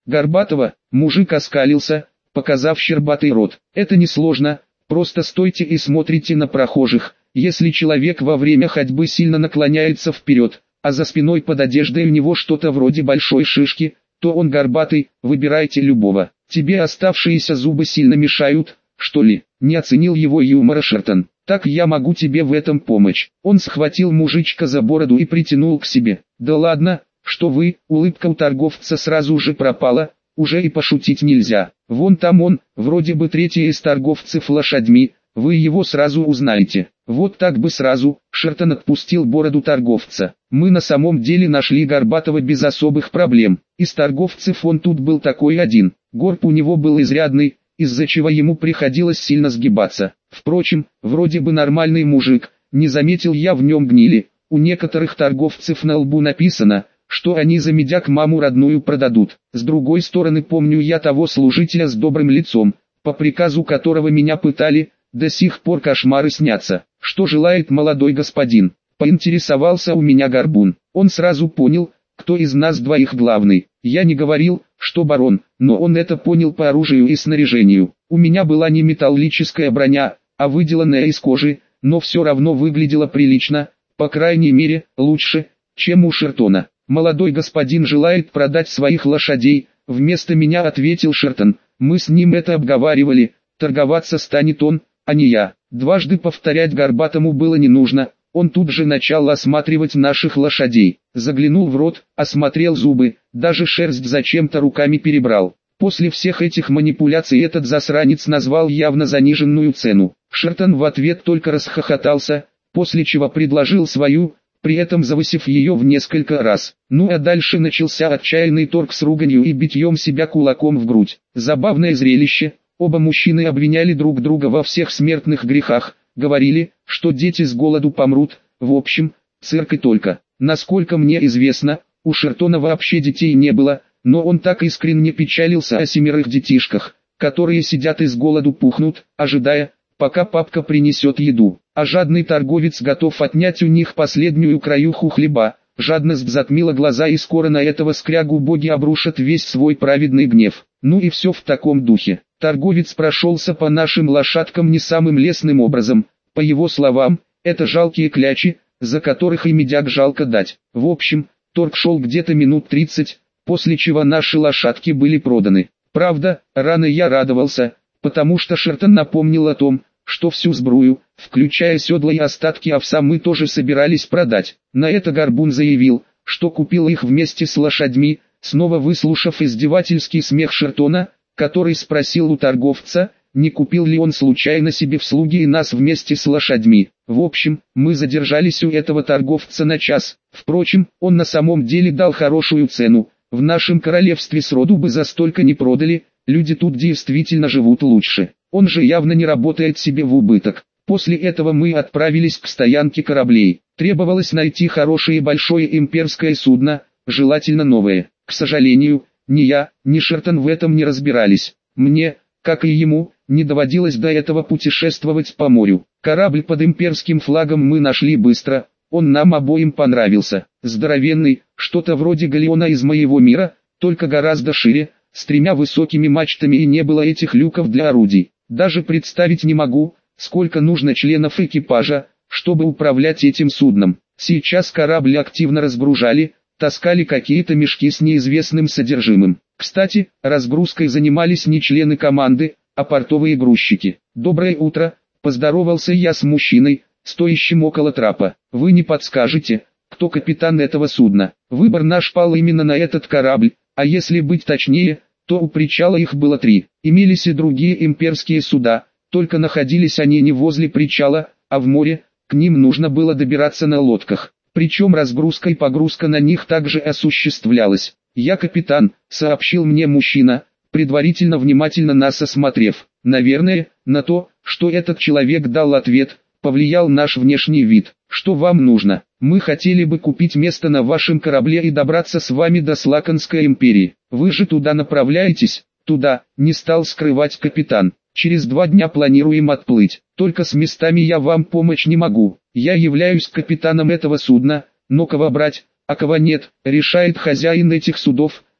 Горбатого, мужик оскалился, показав щербатый рот. Это несложно, просто стойте и смотрите на прохожих. Если человек во время ходьбы сильно наклоняется вперед, а за спиной под одеждой у него что-то вроде большой шишки, то он горбатый, выбирайте любого. Тебе оставшиеся зубы сильно мешают, что ли? Не оценил его юмора Шертон. Так я могу тебе в этом помочь. Он схватил мужичка за бороду и притянул к себе. Да ладно, что вы, улыбка у торговца сразу же пропала, уже и пошутить нельзя. Вон там он, вроде бы третий из торговцев лошадьми, вы его сразу узнаете. Вот так бы сразу. Шертон отпустил бороду торговца. Мы на самом деле нашли Горбатого без особых проблем. Из торговцев он тут был такой один. Горб у него был изрядный, из-за чего ему приходилось сильно сгибаться. Впрочем, вроде бы нормальный мужик, не заметил я в нем гнили. У некоторых торговцев на лбу написано, что они за медяк маму родную продадут. С другой стороны, помню я того служителя с добрым лицом, по приказу которого меня пытали, до сих пор кошмары снятся. Что желает молодой господин? Поинтересовался у меня Горбун. Он сразу понял, кто из нас двоих главный. Я не говорил, что барон, но он это понял по оружию и снаряжению. У меня была не металлическая броня, а выделанная из кожи, но все равно выглядела прилично, по крайней мере, лучше, чем у Шертона. «Молодой господин желает продать своих лошадей», вместо меня ответил Шертон. «Мы с ним это обговаривали, торговаться станет он, а не я». Дважды повторять Горбатому было не нужно, он тут же начал осматривать наших лошадей. Заглянул в рот, осмотрел зубы, даже шерсть зачем-то руками перебрал. После всех этих манипуляций этот засранец назвал явно заниженную цену. Шертон в ответ только расхохотался, после чего предложил свою, при этом завысив ее в несколько раз. Ну а дальше начался отчаянный торг с руганью и битьем себя кулаком в грудь. Забавное зрелище, оба мужчины обвиняли друг друга во всех смертных грехах, говорили, что дети с голоду помрут, в общем, цирк и только. Насколько мне известно, у Шертона вообще детей не было, но он так искренне печалился о 7 детишках, которые сидят и с голоду пухнут, ожидая, пока папка принесет еду. А жадный торговец готов отнять у них последнюю краюху хлеба. Жадность затмила глаза, и скоро на этого скрягу боги обрушат весь свой праведный гнев. Ну и все в таком духе. Торговец прошелся по нашим лошадкам не самым лестным образом. По его словам, это жалкие клячи, за которых и медяк жалко дать. В общем, торг шел где-то минут 30, после чего наши лошадки были проданы. Правда, рано я радовался, потому что Шертон напомнил о том, что всю сбрую, включая седла и остатки овса, мы тоже собирались продать. На это Горбун заявил, что купил их вместе с лошадьми, снова выслушав издевательский смех Шертона, который спросил у торговца, не купил ли он случайно себе в слуги и нас вместе с лошадьми. В общем, мы задержались у этого торговца на час. Впрочем, он на самом деле дал хорошую цену. В нашем королевстве сроду бы за столько не продали, люди тут действительно живут лучше. Он же явно не работает себе в убыток. После этого мы отправились к стоянке кораблей. Требовалось найти хорошее большое имперское судно, желательно новое. К сожалению, ни я, ни Шертон в этом не разбирались. Мне, как и ему, не доводилось до этого путешествовать по морю. Корабль под имперским флагом мы нашли быстро, он нам обоим понравился. Здоровенный, что-то вроде галеона из моего мира, только гораздо шире, с 3 высокими мачтами, и не было этих люков для орудий. Даже представить не могу, сколько нужно членов экипажа, чтобы управлять этим судном. Сейчас корабль активно разгружали, таскали какие-то мешки с неизвестным содержимым. Кстати, разгрузкой занимались не члены команды, а портовые грузчики. «Доброе утро», — поздоровался я с мужчиной, стоящим около трапа. «Вы не подскажете, кто капитан этого судна?» Выбор наш пал именно на этот корабль, а если быть точнее, то у причала их было 3. Имелись и другие имперские суда, только находились они не возле причала, а в море, к ним нужно было добираться на лодках. Причем разгрузка и погрузка на них также осуществлялась. «Я капитан», — сообщил мне мужчина, предварительно внимательно нас осмотрев. Наверное, на то, что этот человек дал ответ, повлиял наш внешний вид. «Что вам нужно? Мы хотели бы купить место на вашем корабле и добраться с вами до Слаконской империи. Вы же туда направляетесь?» «Туда», — не стал скрывать капитан. «Через 2 дня планируем отплыть. Только с местами я вам помочь не могу. Я являюсь капитаном этого судна, но кого брать, а кого нет, решает хозяин этих судов»,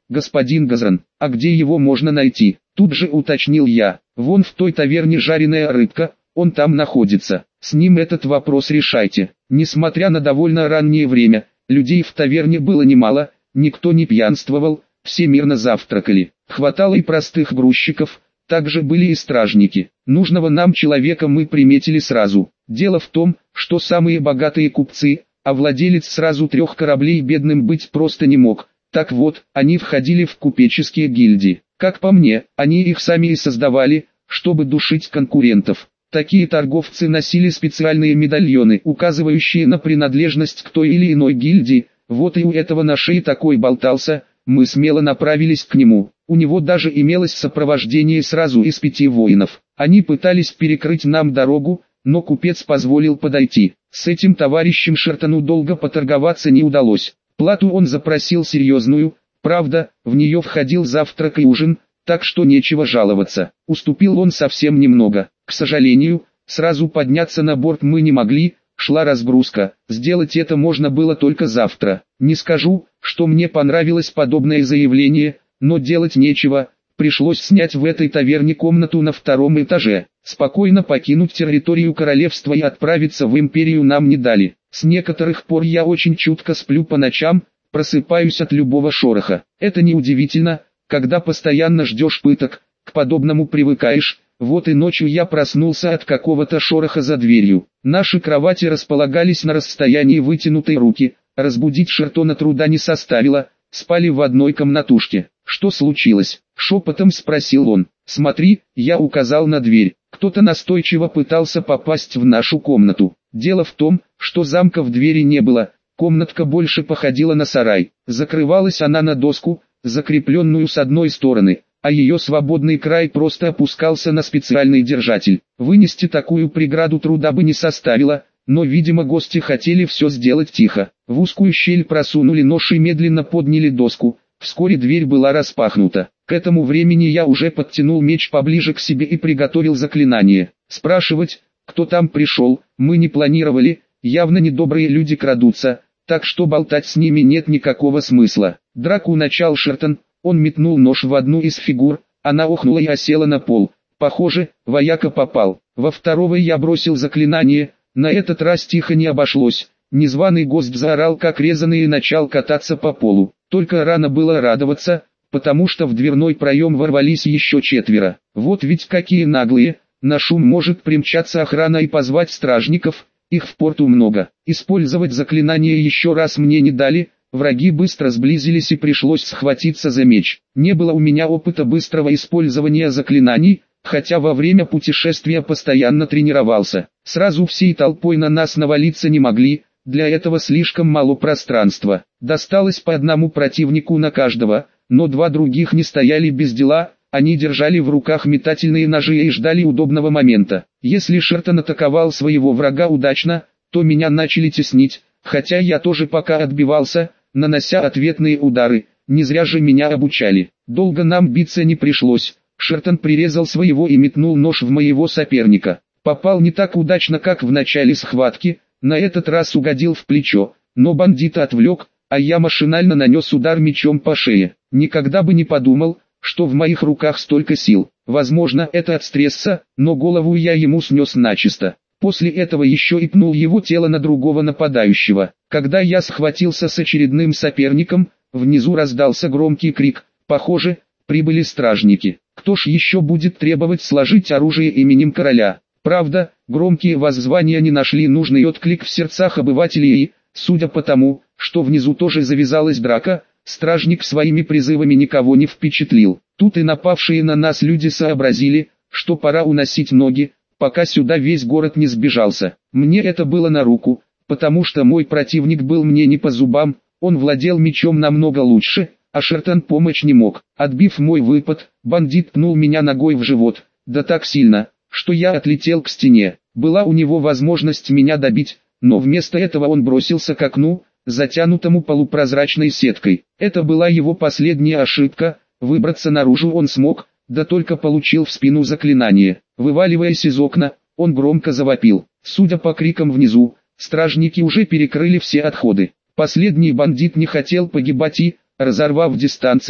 господин Газран, а где его можно найти? Тут же уточнил я. Вон в той таверне жареная рыбка, он там находится. С ним этот вопрос решайте. Несмотря на довольно раннее время, людей в таверне было немало, никто не пьянствовал, все мирно завтракали. Хватало и простых грузчиков, также были и стражники. Нужного нам человека мы приметили сразу. Дело в том, что самые богатые купцы, а владелец сразу 3 кораблей бедным быть просто не мог. Так вот, они входили в купеческие гильдии. Как по мне, они их сами и создавали, чтобы душить конкурентов. Такие торговцы носили специальные медальоны, указывающие на принадлежность к той или иной гильдии. Вот и у этого на шее такой болтался. Мы смело направились к нему. У него даже имелось сопровождение сразу из 5 воинов. Они пытались перекрыть нам дорогу, но купец позволил подойти. С этим товарищем Шертону долго поторговаться не удалось. Плату он запросил серьезную, правда, в нее входил завтрак и ужин, так что нечего жаловаться. Уступил он совсем немного. К сожалению, сразу подняться на борт мы не могли, шла разгрузка. Сделать это можно было только завтра. Не скажу, что мне понравилось подобное заявление, но делать нечего. Пришлось снять в этой таверне комнату на 2-м этаже. Спокойно покинуть территорию королевства и отправиться в империю нам не дали. С некоторых пор я очень чутко сплю по ночам, просыпаюсь от любого шороха. Это неудивительно, когда постоянно ждешь пыток, к подобному привыкаешь. Вот и ночью я проснулся от какого-то шороха за дверью. Наши кровати располагались на расстоянии вытянутой руки, разбудить Шертона труда не составило, спали в одной комнатушке. «Что случилось?» — шепотом спросил он. «Смотри», — я указал на дверь. Кто-то настойчиво пытался попасть в нашу комнату. Дело в том, что замка в двери не было, комнатка больше походила на сарай. Закрывалась она на доску, закрепленную с одной стороны, а ее свободный край просто опускался на специальный держатель. Вынести такую преграду труда бы не составило, но видимо гости хотели все сделать тихо. В узкую щель просунули нож и медленно подняли доску. Вскоре дверь была распахнута. К этому времени я уже подтянул меч поближе к себе и приготовил заклинание. Спрашивать, кто там пришел, мы не планировали, явно недобрые люди крадутся, так что болтать с ними нет никакого смысла. Драку начал Шертон, он метнул нож в одну из фигур, она охнула и осела на пол. Похоже, вояка попал. Во второго я бросил заклинание, на этот раз тихо не обошлось. Незваный гость заорал как резаный и начал кататься по полу. Только рано было радоваться, потому что в дверной проем ворвались еще 4. Вот ведь какие наглые, на шум может примчаться охрана и позвать стражников, их в порту много. Использовать заклинание еще раз мне не дали, враги быстро сблизились и пришлось схватиться за меч. Не было у меня опыта быстрого использования заклинаний, хотя во время путешествия постоянно тренировался. Сразу всей толпой на нас навалиться не могли, для этого слишком мало пространства. Досталось по одному противнику на каждого, но 2 других не стояли без дела, они держали в руках метательные ножи и ждали удобного момента. Если Шертон атаковал своего врага удачно, то меня начали теснить, хотя я тоже пока отбивался, нанося ответные удары, не зря же меня обучали. Долго нам биться не пришлось, Шертон прирезал своего и метнул нож в моего соперника. Попал не так удачно, как в начале схватки, на этот раз угодил в плечо, но бандита отвлек, а я машинально нанес удар мечом по шее. Никогда бы не подумал, что в моих руках столько сил. Возможно, это от стресса, но голову я ему снес начисто. После этого еще и пнул его тело на другого нападающего. Когда я схватился с очередным соперником, внизу раздался громкий крик. Похоже, прибыли стражники. Кто ж еще будет требовать сложить оружие именем короля? Правда, громкие воззвания не нашли нужный отклик в сердцах обывателей и, судя по тому, что внизу тоже завязалась драка, стражник своими призывами никого не впечатлил. Тут и напавшие на нас люди сообразили, что пора уносить ноги, пока сюда весь город не сбежался. Мне это было на руку, потому что мой противник был мне не по зубам, он владел мечом намного лучше, а Шертон помочь не мог. Отбив мой выпад, бандит пнул меня ногой в живот, да так сильно, что я отлетел к стене. Была у него возможность меня добить, но вместо этого он бросился к окну, затянутому полупрозрачной сеткой. Это была его последняя ошибка, выбраться наружу он смог, да только получил в спину заклинание. Вываливаясь из окна, он громко завопил. Судя по крикам внизу, стражники уже перекрыли все отходы. Последний бандит не хотел погибать и, разорвав дистанцию,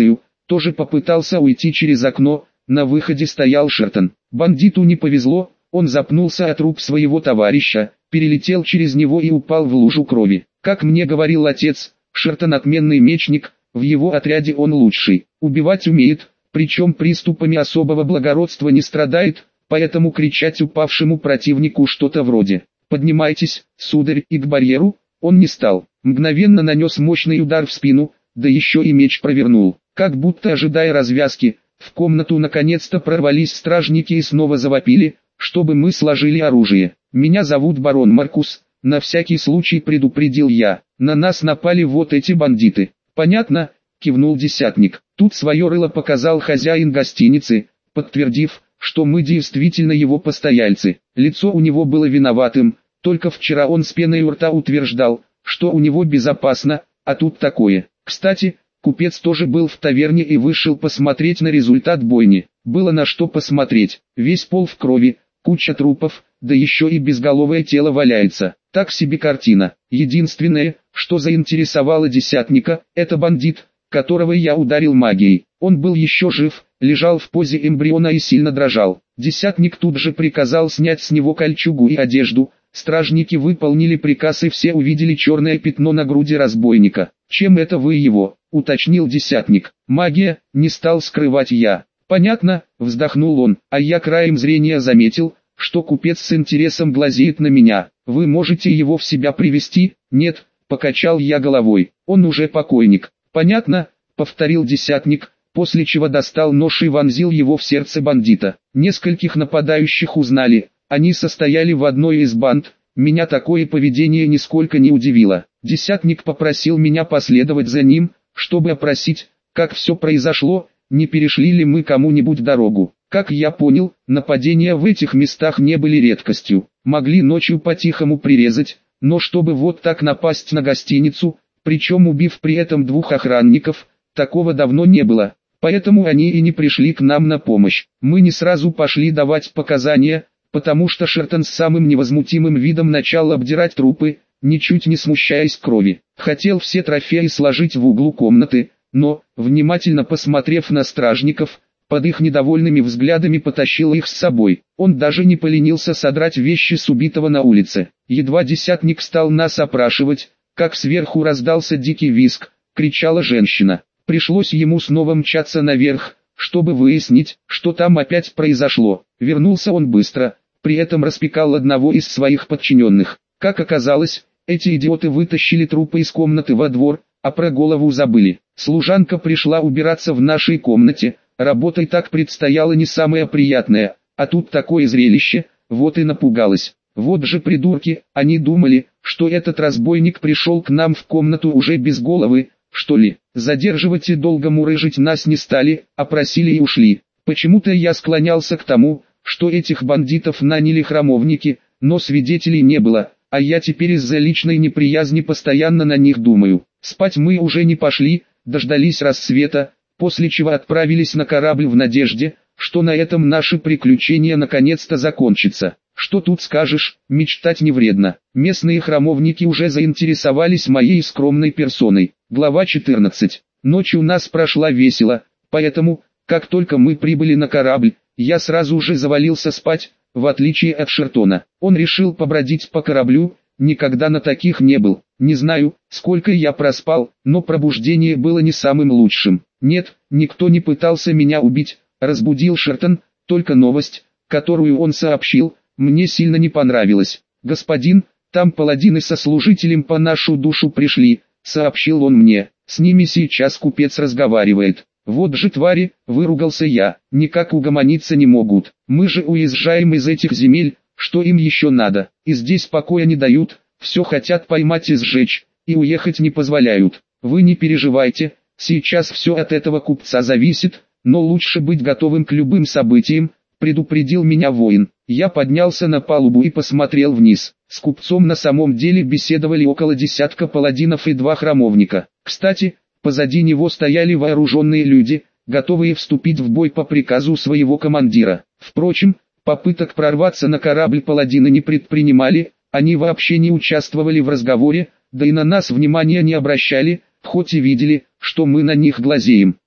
тоже попытался уйти через окно, на выходе стоял Шертон. Бандиту не повезло, он запнулся о труп своего товарища, перелетел через него и упал в лужу крови. Как мне говорил отец, Шертон отменный мечник, в его отряде он лучший, убивать умеет, причем приступами особого благородства не страдает, поэтому кричать упавшему противнику что-то вроде «Поднимайтесь, сударь», и к барьеру он не стал. Мгновенно нанес мощный удар в спину, да еще и меч провернул. Как будто ожидая развязки, в комнату наконец-то прорвались стражники и снова завопили, чтобы мы сложили оружие. «Меня зовут барон Маркус», на всякий случай предупредил я. «На нас напали вот эти бандиты». «Понятно», кивнул десятник. Тут свое рыло показал хозяин гостиницы, подтвердив, что мы действительно его постояльцы. Лицо у него было виноватым, только вчера он с пеной у рта утверждал, что у него безопасно, а тут такое. Кстати, купец тоже был в таверне и вышел посмотреть на результат бойни. Было на что посмотреть, весь пол в крови, куча трупов, да еще и безголовое тело валяется. Так себе картина. Единственное, что заинтересовало десятника, это бандит, которого я ударил магией. Он был еще жив, лежал в позе эмбриона и сильно дрожал. Десятник тут же приказал снять с него кольчугу и одежду. Стражники выполнили приказ и все увидели черное пятно на груди разбойника. «Чем это вы его?» — уточнил десятник. «Магия», — не стал скрывать я. «Понятно», — вздохнул он, а я краем зрения заметил, что купец с интересом глазеет на меня. «Вы можете его в себя привести?» «Нет», — покачал я головой, — «он уже покойник». «Понятно», — повторил десятник, после чего достал нож и вонзил его в сердце бандита. Нескольких нападающих узнали, они состояли в одной из банд. Меня такое поведение нисколько не удивило. Десятник попросил меня последовать за ним, чтобы опросить, как все произошло, не перешли ли мы кому-нибудь дорогу. Как я понял, нападения в этих местах не были редкостью. Могли ночью по-тихому прирезать, но чтобы вот так напасть на гостиницу, причем убив при этом 2 охранников, такого давно не было. Поэтому они и не пришли к нам на помощь. Мы не сразу пошли давать показания, потому что Шертон с самым невозмутимым видом начал обдирать трупы, ничуть не смущаясь крови. Хотел все трофеи сложить в углу комнаты, но, внимательно посмотрев на стражников, под их недовольными взглядами потащил их с собой. Он даже не поленился содрать вещи с убитого на улице. Едва десятник стал нас опрашивать, как сверху раздался дикий визг, кричала женщина. Пришлось ему снова мчаться наверх, чтобы выяснить, что там опять произошло. Вернулся он быстро, при этом распекал одного из своих подчиненных. Как оказалось, эти идиоты вытащили трупы из комнаты во двор, а про голову забыли. Служанка пришла убираться в нашей комнате, работа и так предстояла не самое приятное, а тут такое зрелище, вот и напугалась. Вот же придурки, они думали, что этот разбойник пришел к нам в комнату уже без головы, что ли. Задерживать и долго мурыжить нас не стали, опросили и ушли. Почему-то я склонялся к тому, что этих бандитов наняли храмовники, но свидетелей не было, а я теперь из-за личной неприязни постоянно на них думаю. Спать мы уже не пошли, дождались рассвета, после чего отправились на корабль в надежде, что на этом наши приключения наконец-то закончатся. Что тут скажешь, мечтать не вредно. Местные храмовники уже заинтересовались моей скромной персоной. Глава 14. Ночь у нас прошла весело, поэтому, как только мы прибыли на корабль, я сразу же завалился спать, в отличие от Шертона. Он решил побродить по кораблю, никогда на таких не был. Не знаю, сколько я проспал, но пробуждение было не самым лучшим. Нет, никто не пытался меня убить, разбудил Шертон, только новость, которую он сообщил, мне сильно не понравилась. «Господин, там паладины со служителем по нашу душу пришли», — сообщил он мне. «С ними сейчас купец разговаривает». «Вот же твари», — выругался я, — «никак угомониться не могут. Мы же уезжаем из этих земель, что им еще надо, и здесь покоя не дают, все хотят поймать и сжечь, и уехать не позволяют. Вы не переживайте, сейчас все от этого купца зависит, но лучше быть готовым к любым событиям», — предупредил меня воин. Я поднялся на палубу и посмотрел вниз. С купцом на самом деле беседовали около десятка паладинов и 2 храмовника. Кстати, позади него стояли вооруженные люди, готовые вступить в бой по приказу своего командира. Впрочем, попыток прорваться на корабль паладины не предпринимали, они вообще не участвовали в разговоре, да и на нас внимания не обращали, хоть и видели, что мы на них глазеем.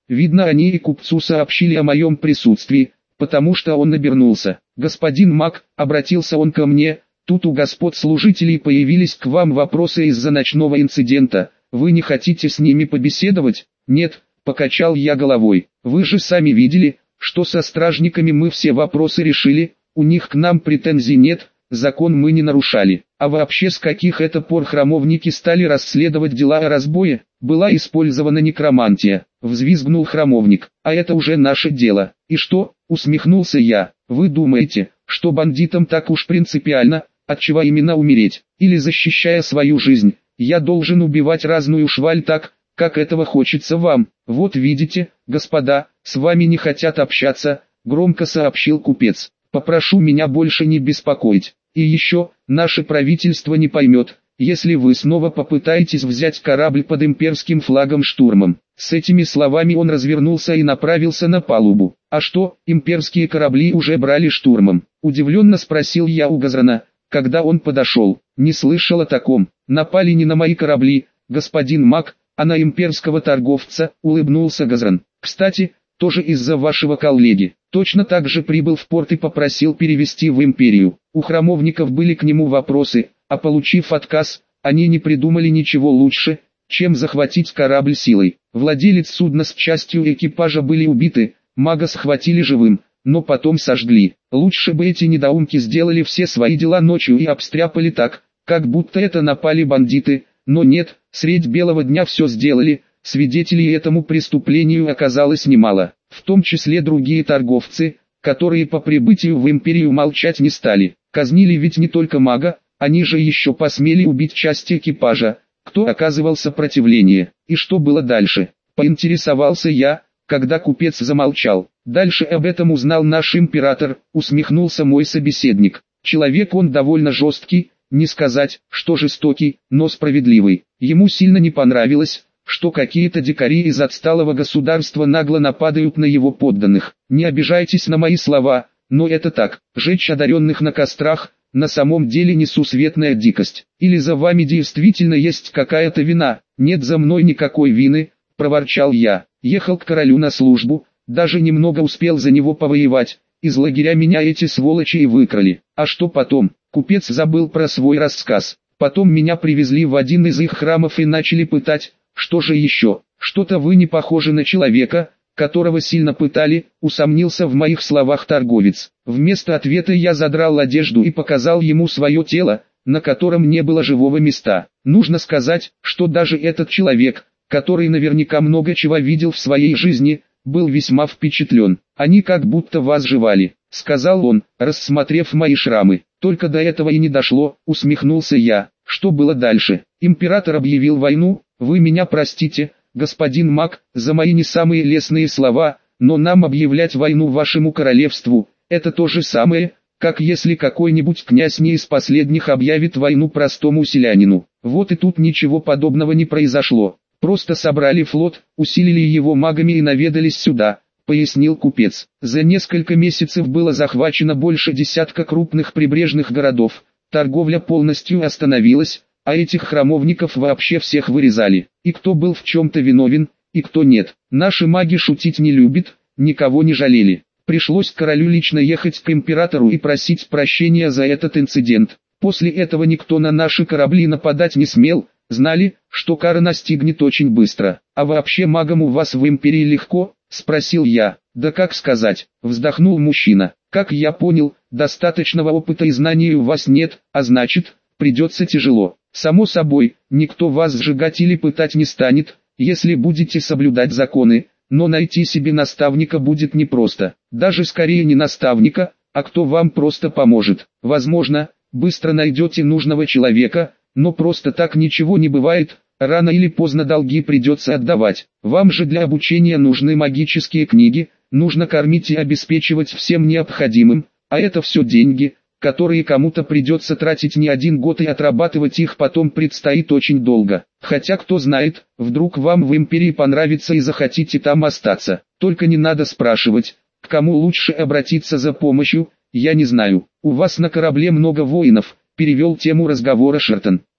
Видно, они и купцу сообщили о моем присутствии, потому что он обернулся. «Господин Мак», — обратился он ко мне, — «тут у господ служителей появились к вам вопросы из-за ночного инцидента. Вы не хотите с ними побеседовать?» «Нет», — покачал я головой. «Вы же сами видели, что со стражниками мы все вопросы решили, у них к нам претензий нет, закон мы не нарушали. А вообще с каких это пор храмовники стали расследовать дела о разбое? Была использована некромантия», — взвизгнул храмовник. «А это уже наше дело». «И что?» — усмехнулся я. «Вы думаете, что бандитам так уж принципиально, отчего именно умереть, или защищая свою жизнь, я должен убивать разную шваль так, как этого хочется вам? Вот видите, господа, с вами не хотят общаться», — громко сообщил купец. «Попрошу меня больше не беспокоить. И еще, наше правительство не поймет, если вы снова попытаетесь взять корабль под имперским флагом штурмом». С этими словами он развернулся и направился на палубу. «А что, имперские корабли уже брали штурмом?» — удивленно спросил я у Газрана, когда он подошел. «Не слышал о таком. Напали не на мои корабли, господин Мак, а на имперского торговца», — улыбнулся Газран. «Кстати, тоже из-за вашего коллеги. Точно так же прибыл в порт и попросил перевести в империю. У храмовников были к нему вопросы, а получив отказ, они не придумали ничего лучше, чем захватить корабль силой. Владелец судна с частью экипажа были убиты, мага схватили живым, но потом сожгли. Лучше бы эти недоумки сделали все свои дела ночью и обстряпали так, как будто это напали бандиты, но нет, средь белого дня все сделали». Свидетелей этому преступлению оказалось немало, в том числе другие торговцы, которые по прибытию в империю молчать не стали. Казнили ведь не только мага, они же еще посмели убить часть экипажа, кто оказывал сопротивление. И что было дальше? Поинтересовался я, когда купец замолчал. «Дальше об этом узнал наш император», — усмехнулся мой собеседник. «Человек он довольно жесткий, не сказать, что жестокий, но справедливый. Ему сильно не понравилось, что какие-то дикари из отсталого государства нагло нападают на его подданных. Не обижайтесь на мои слова, но это так. Жечь одаренных на кострах, на самом деле несусветная дикость. Или за вами действительно есть какая-то вина?» «Нет за мной никакой вины», — проворчал я. «Ехал к королю на службу, даже немного успел за него повоевать. Из лагеря меня эти сволочи и выкрали. А что потом?» Купец забыл про свой рассказ. «Потом меня привезли в один из их храмов и начали пытать. Что же еще? Что-то вы не похожи на человека, которого сильно пытали», — усомнился в моих словах торговец. Вместо ответа я задрал одежду и показал ему свое тело, на котором не было живого места. Нужно сказать, что даже этот человек, который наверняка много чего видел в своей жизни, был весьма впечатлен. «Они как будто вас жевали», — сказал он, рассмотрев мои шрамы. «Только до этого и не дошло», — усмехнулся я. «Что было дальше? Император объявил войну. Вы меня простите, господин Мак, за мои не самые лестные слова, но нам объявлять войну вашему королевству, это то же самое, как если какой-нибудь князь не из последних объявит войну простому селянину. Вот и тут ничего подобного не произошло. Просто собрали флот, усилили его магами и наведались сюда», — пояснил купец. «За несколько месяцев было захвачено больше десятка крупных прибрежных городов, торговля полностью остановилась, а этих храмовников вообще всех вырезали. И кто был в чем-то виновен, и кто нет. Наши маги шутить не любят, никого не жалели. Пришлось королю лично ехать к императору и просить прощения за этот инцидент. После этого никто на наши корабли нападать не смел, знали, что кара настигнет очень быстро. А вообще магам у вас в империи легко?» — спросил я. «Да как сказать», — вздохнул мужчина. «Как я понял, достаточного опыта и знаний у вас нет, а значит, придется тяжело. Само собой, никто вас сжигать или пытать не станет, если будете соблюдать законы, но найти себе наставника будет непросто. Даже скорее не наставника, а кто вам просто поможет. Возможно, быстро найдете нужного человека, но просто так ничего не бывает, рано или поздно долги придется отдавать. Вам же для обучения нужны магические книги, нужно кормить и обеспечивать всем необходимым, а это все деньги, которые кому-то придется тратить не один год, и отрабатывать их потом предстоит очень долго. Хотя кто знает, вдруг вам в империи понравится и захотите там остаться. Только не надо спрашивать, к кому лучше обратиться за помощью, я не знаю. У вас на корабле много воинов», — перевел тему разговора Шертон.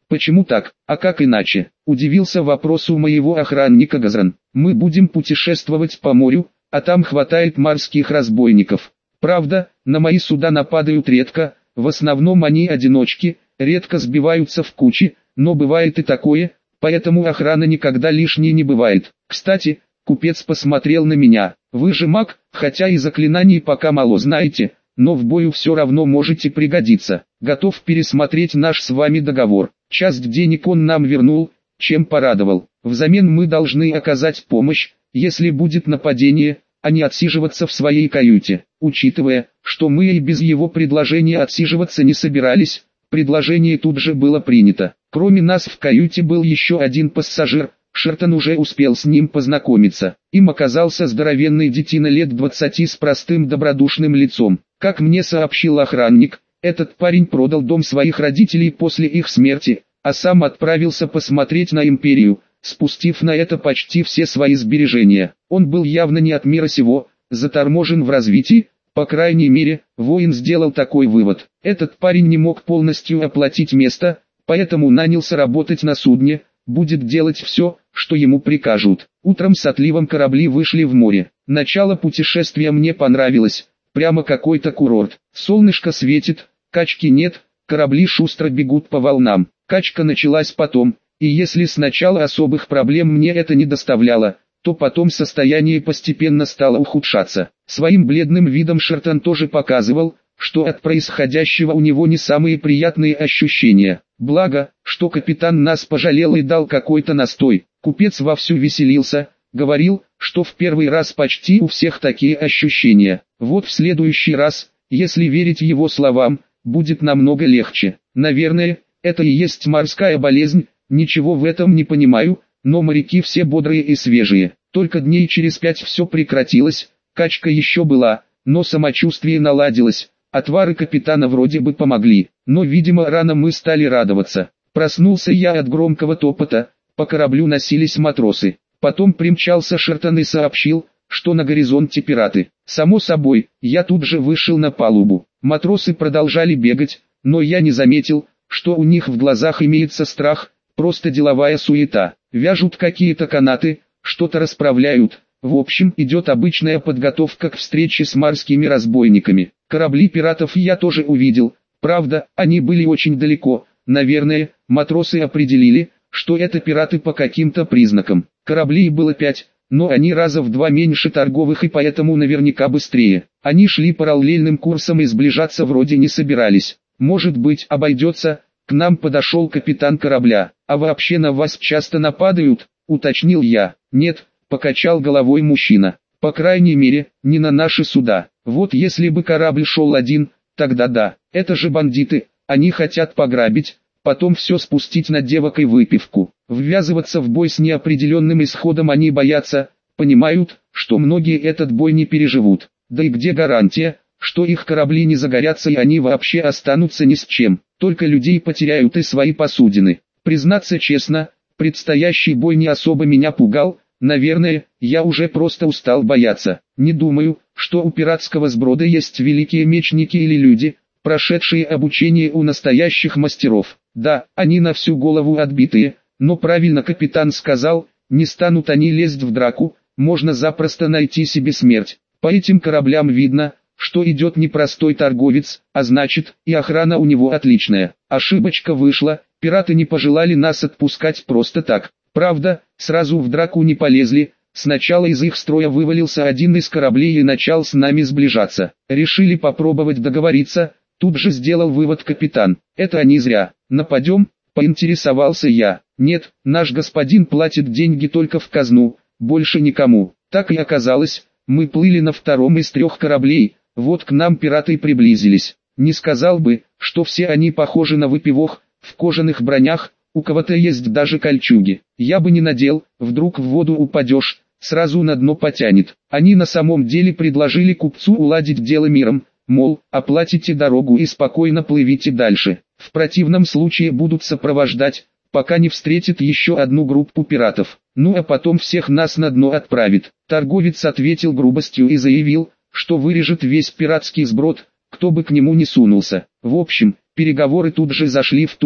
Почему так, а как иначе? Удивился вопросу моего охранника Газран. Мы будем путешествовать по морю, а там хватает морских разбойников. Правда, на мои суда нападают редко, в основном они одиночки, редко сбиваются в кучи, но бывает и такое, поэтому охрана никогда лишней не бывает. Кстати, купец посмотрел на меня. Вы же маг, хотя и заклинаний пока мало знаете, но в бою все равно можете пригодиться. Готов пересмотреть наш с вами договор. Часть денег он нам вернул, чем порадовал. Взамен мы должны оказать помощь, если будет нападение, а не отсиживаться в своей каюте. Учитывая, что мы и без его предложения отсиживаться не собирались, предложение тут же было принято. Кроме нас в каюте был еще один пассажир. Шертон уже успел с ним познакомиться. Им оказался здоровенный детина лет 20 с простым добродушным лицом. Как мне сообщил охранник, этот парень продал дом своих родителей после их смерти, а сам отправился посмотреть на империю, спустив на это почти все свои сбережения. Он был явно не от мира сего, заторможен в развитии, по крайней мере, воин сделал такой вывод. Этот парень не мог полностью оплатить место, поэтому нанялся работать на судне, будет делать все, что ему прикажут. Утром с отливом корабли вышли в море. Начало путешествия мне понравилось, прямо какой-то курорт. Солнышко светит, качки нет, корабли шустро бегут по волнам. Качка началась потом, и если сначала особых проблем мне это не доставляло, то потом состояние постепенно стало ухудшаться. Своим бледным видом Шертон тоже показывал, что от происходящего у него не самые приятные ощущения. Благо, что капитан нас пожалел и дал какой-то настой. Купец вовсю веселился, говорил, что в первый раз почти у всех такие ощущения. Вот в следующий раз, если верить его словам, будет намного легче. Наверное, это и есть морская болезнь, ничего в этом не понимаю, но моряки все бодрые и свежие. Только дней через 5 все прекратилось, качка еще была, но самочувствие наладилось. Отвары капитана вроде бы помогли, но видимо рано мы стали радоваться. Проснулся я от громкого топота, по кораблю носились матросы. Потом примчался Шертон и сообщил, что на горизонте пираты. Само собой, я тут же вышел на палубу. Матросы продолжали бегать, но я не заметил, что у них в глазах имеется страх, просто деловая суета. Вяжут какие-то канаты, что-то расправляют. В общем, идет обычная подготовка к встрече с морскими разбойниками. Корабли пиратов я тоже увидел, правда, они были очень далеко. Наверное, матросы определили, что это пираты по каким-то признакам. Кораблей было 5, но они раза в 2 меньше торговых и поэтому наверняка быстрее. Они шли параллельным курсом и сближаться вроде не собирались. Может быть, обойдется. К нам подошел капитан корабля. А вообще на вас часто нападают, уточнил я. Нет, покачал головой мужчина. По крайней мере, не на наши суда. Вот если бы корабль шел один, тогда да. Это же бандиты, они хотят пограбить, потом все спустить на девок и выпивку. Ввязываться в бой с неопределенным исходом они боятся, понимают, что многие этот бой не переживут. Да и где гарантия, что их корабли не загорятся и они вообще останутся ни с чем, только людей потеряют и свои посудины. Признаться честно, предстоящий бой не особо меня пугал. Наверное, я уже просто устал бояться. Не думаю, что у пиратского сброда есть великие мечники или люди, прошедшие обучение у настоящих мастеров. Да, они на всю голову отбитые, но правильно капитан сказал, не станут они лезть в драку, можно запросто найти себе смерть. По этим кораблям видно, что идет непростой торговец, а значит, и охрана у него отличная. Ошибочка вышла, пираты не пожелали нас отпускать просто так. Правда, сразу в драку не полезли, сначала из их строя вывалился один из кораблей и начал с нами сближаться. Решили попробовать договориться, тут же сделал вывод капитан. Это они зря. Нападем? Поинтересовался я. Нет, наш господин платит деньги только в казну, больше никому. Так и оказалось, мы плыли на втором из 3 кораблей, вот к нам пираты приблизились. Не сказал бы, что все они похожи на выпивох, в кожаных бронях. У кого-то есть даже кольчуги. Я бы не надел, вдруг в воду упадешь, сразу на дно потянет. Они на самом деле предложили купцу уладить дело миром, мол, оплатите дорогу и спокойно плывите дальше. В противном случае будут сопровождать, пока не встретит еще одну группу пиратов. Ну а потом всех нас на дно отправит. Торговец ответил грубостью и заявил, что вырежет весь пиратский сброд, кто бы к нему не сунулся. В общем, переговоры тут же зашли в тупик.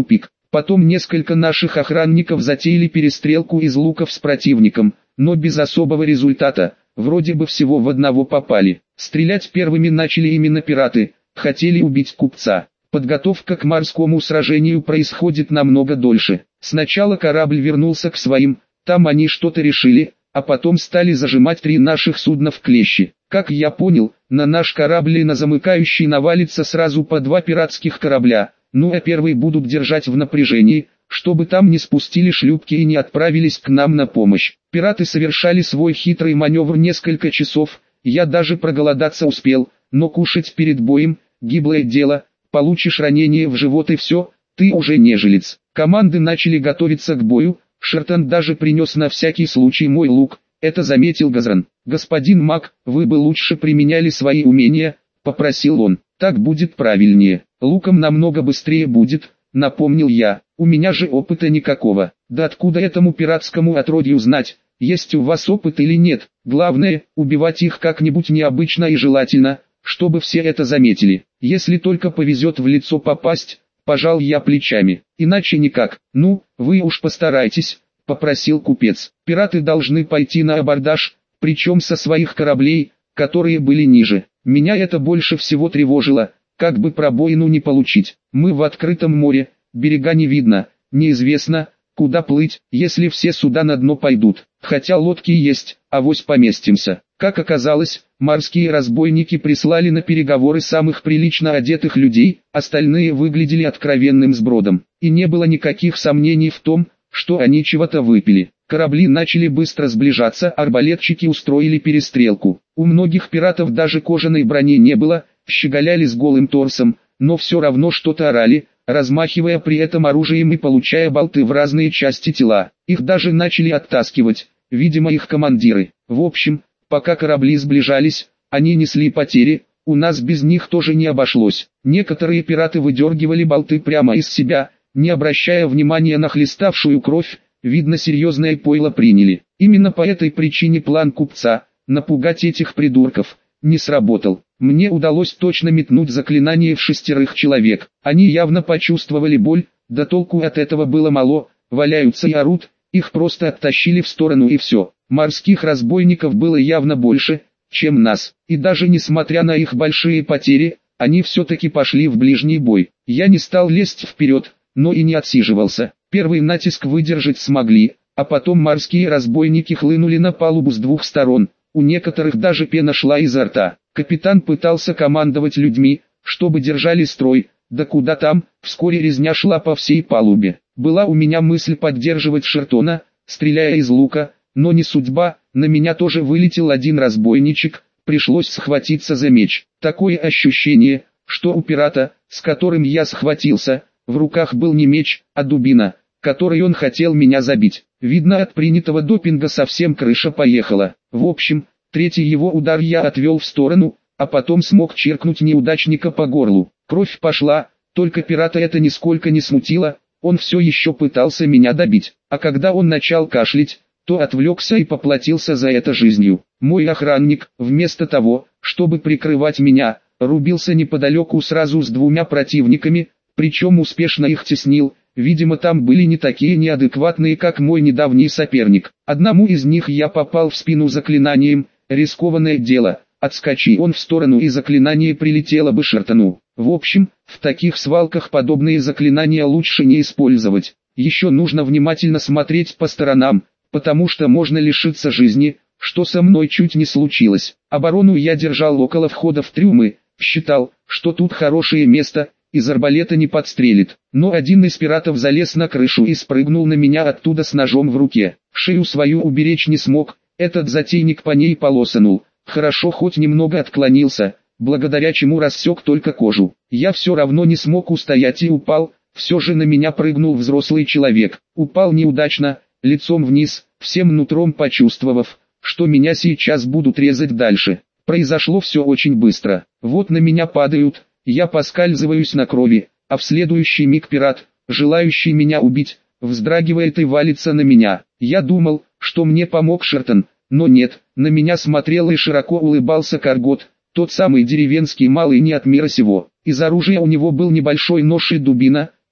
Потом несколько наших охранников затеяли перестрелку из луков с противником, но без особого результата, вроде бы всего в одного попали. Стрелять первыми начали именно пираты, хотели убить купца. Подготовка к морскому сражению происходит намного дольше. Сначала корабль вернулся к своим, там они что-то решили, а потом стали зажимать 3 наших судна в клещи. Как я понял, на наш корабль и на замыкающий навалится сразу по 2 пиратских корабля, ну а первый будут держать в напряжении, чтобы там не спустили шлюпки и не отправились к нам на помощь. Пираты совершали свой хитрый маневр несколько часов, я даже проголодаться успел, но кушать перед боем – гиблое дело, получишь ранение в живот и все, ты уже не жилец. Команды начали готовиться к бою, Шертон даже принес на всякий случай мой лук, это заметил Газран. «Господин маг, вы бы лучше применяли свои умения», – попросил он. «Так будет правильнее, луком намного быстрее будет», – напомнил я. «У меня же опыта никакого». «Да откуда этому пиратскому отродью знать, есть у вас опыт или нет? Главное, убивать их как-нибудь необычно и желательно, чтобы все это заметили. Если только повезет в лицо попасть», – пожал я плечами. «Иначе никак». «Ну, вы уж постарайтесь», – попросил купец. «Пираты должны пойти на абордаж, причем со своих кораблей, которые были ниже. Меня это больше всего тревожило, как бы пробоину не получить. Мы в открытом море, берега не видно, неизвестно, куда плыть, если все суда на дно пойдут. Хотя лодки есть, авось поместимся». Как оказалось, морские разбойники прислали на переговоры самых прилично одетых людей, остальные выглядели откровенным сбродом. И не было никаких сомнений в том, что они чего-то выпили. Корабли начали быстро сближаться, арбалетчики устроили перестрелку. У многих пиратов даже кожаной брони не было, щеголяли с голым торсом, но все равно что-то орали, размахивая при этом оружием и получая болты в разные части тела. Их даже начали оттаскивать, видимо их командиры. В общем, пока корабли сближались, они несли потери, у нас без них тоже не обошлось. Некоторые пираты выдергивали болты прямо из себя, не обращая внимания на хлеставшую кровь, видно серьезное пойло приняли. Именно по этой причине план купца, напугать этих придурков, не сработал. Мне удалось точно метнуть заклинание в 6 человек. Они явно почувствовали боль, да толку от этого было мало, валяются и орут, их просто оттащили в сторону и все. Морских разбойников было явно больше, чем нас, и даже несмотря на их большие потери, они все-таки пошли в ближний бой. Я не стал лезть вперед, но и не отсиживался. Первый натиск выдержать смогли, а потом морские разбойники хлынули на палубу с 2 сторон, у некоторых даже пена шла изо рта. Капитан пытался командовать людьми, чтобы держали строй, да куда там, вскоре резня шла по всей палубе. Была у меня мысль поддерживать Шертона, стреляя из лука, но не судьба, на меня тоже вылетел один разбойничек, пришлось схватиться за меч. Такое ощущение, что у пирата, с которым я схватился, в руках был не меч, а дубина, которой он хотел меня забить. Видно, от принятого допинга совсем крыша поехала. В общем, 3-й его удар я отвел в сторону, а потом смог чиркнуть неудачника по горлу. Кровь пошла, только пирата это нисколько не смутило, он все еще пытался меня добить. А когда он начал кашлять, то отвлекся и поплатился за это жизнью. Мой охранник, вместо того, чтобы прикрывать меня, рубился неподалеку сразу с 2 противниками, причем успешно их теснил. Видимо, там были не такие неадекватные, как мой недавний соперник. Одному из них я попал в спину заклинанием, рискованное дело. Отскочи он в сторону и заклинание прилетело бы Шертону. В общем, в таких свалках подобные заклинания лучше не использовать. Еще нужно внимательно смотреть по сторонам, потому что можно лишиться жизни, что со мной чуть не случилось. Оборону я держал около входа в трюмы, считал, что тут хорошее место, из арбалета не подстрелит. Но один из пиратов залез на крышу и спрыгнул на меня оттуда с ножом в руке. Шею свою уберечь не смог, этот затейник по ней полосанул. Хорошо хоть немного отклонился, благодаря чему рассек только кожу. Я все равно не смог устоять и упал, все же на меня прыгнул взрослый человек. Упал неудачно, лицом вниз, всем нутром почувствовав, что меня сейчас будут резать дальше. Произошло все очень быстро. Вот на меня падают, я поскальзываюсь на крови, а в следующий миг пират, желающий меня убить, вздрагивает и валится на меня. Я думал, что мне помог Шертон, но нет, на меня смотрел и широко улыбался Каргот, тот самый деревенский малый не от мира сего. Из оружия у него был небольшой нож и дубина,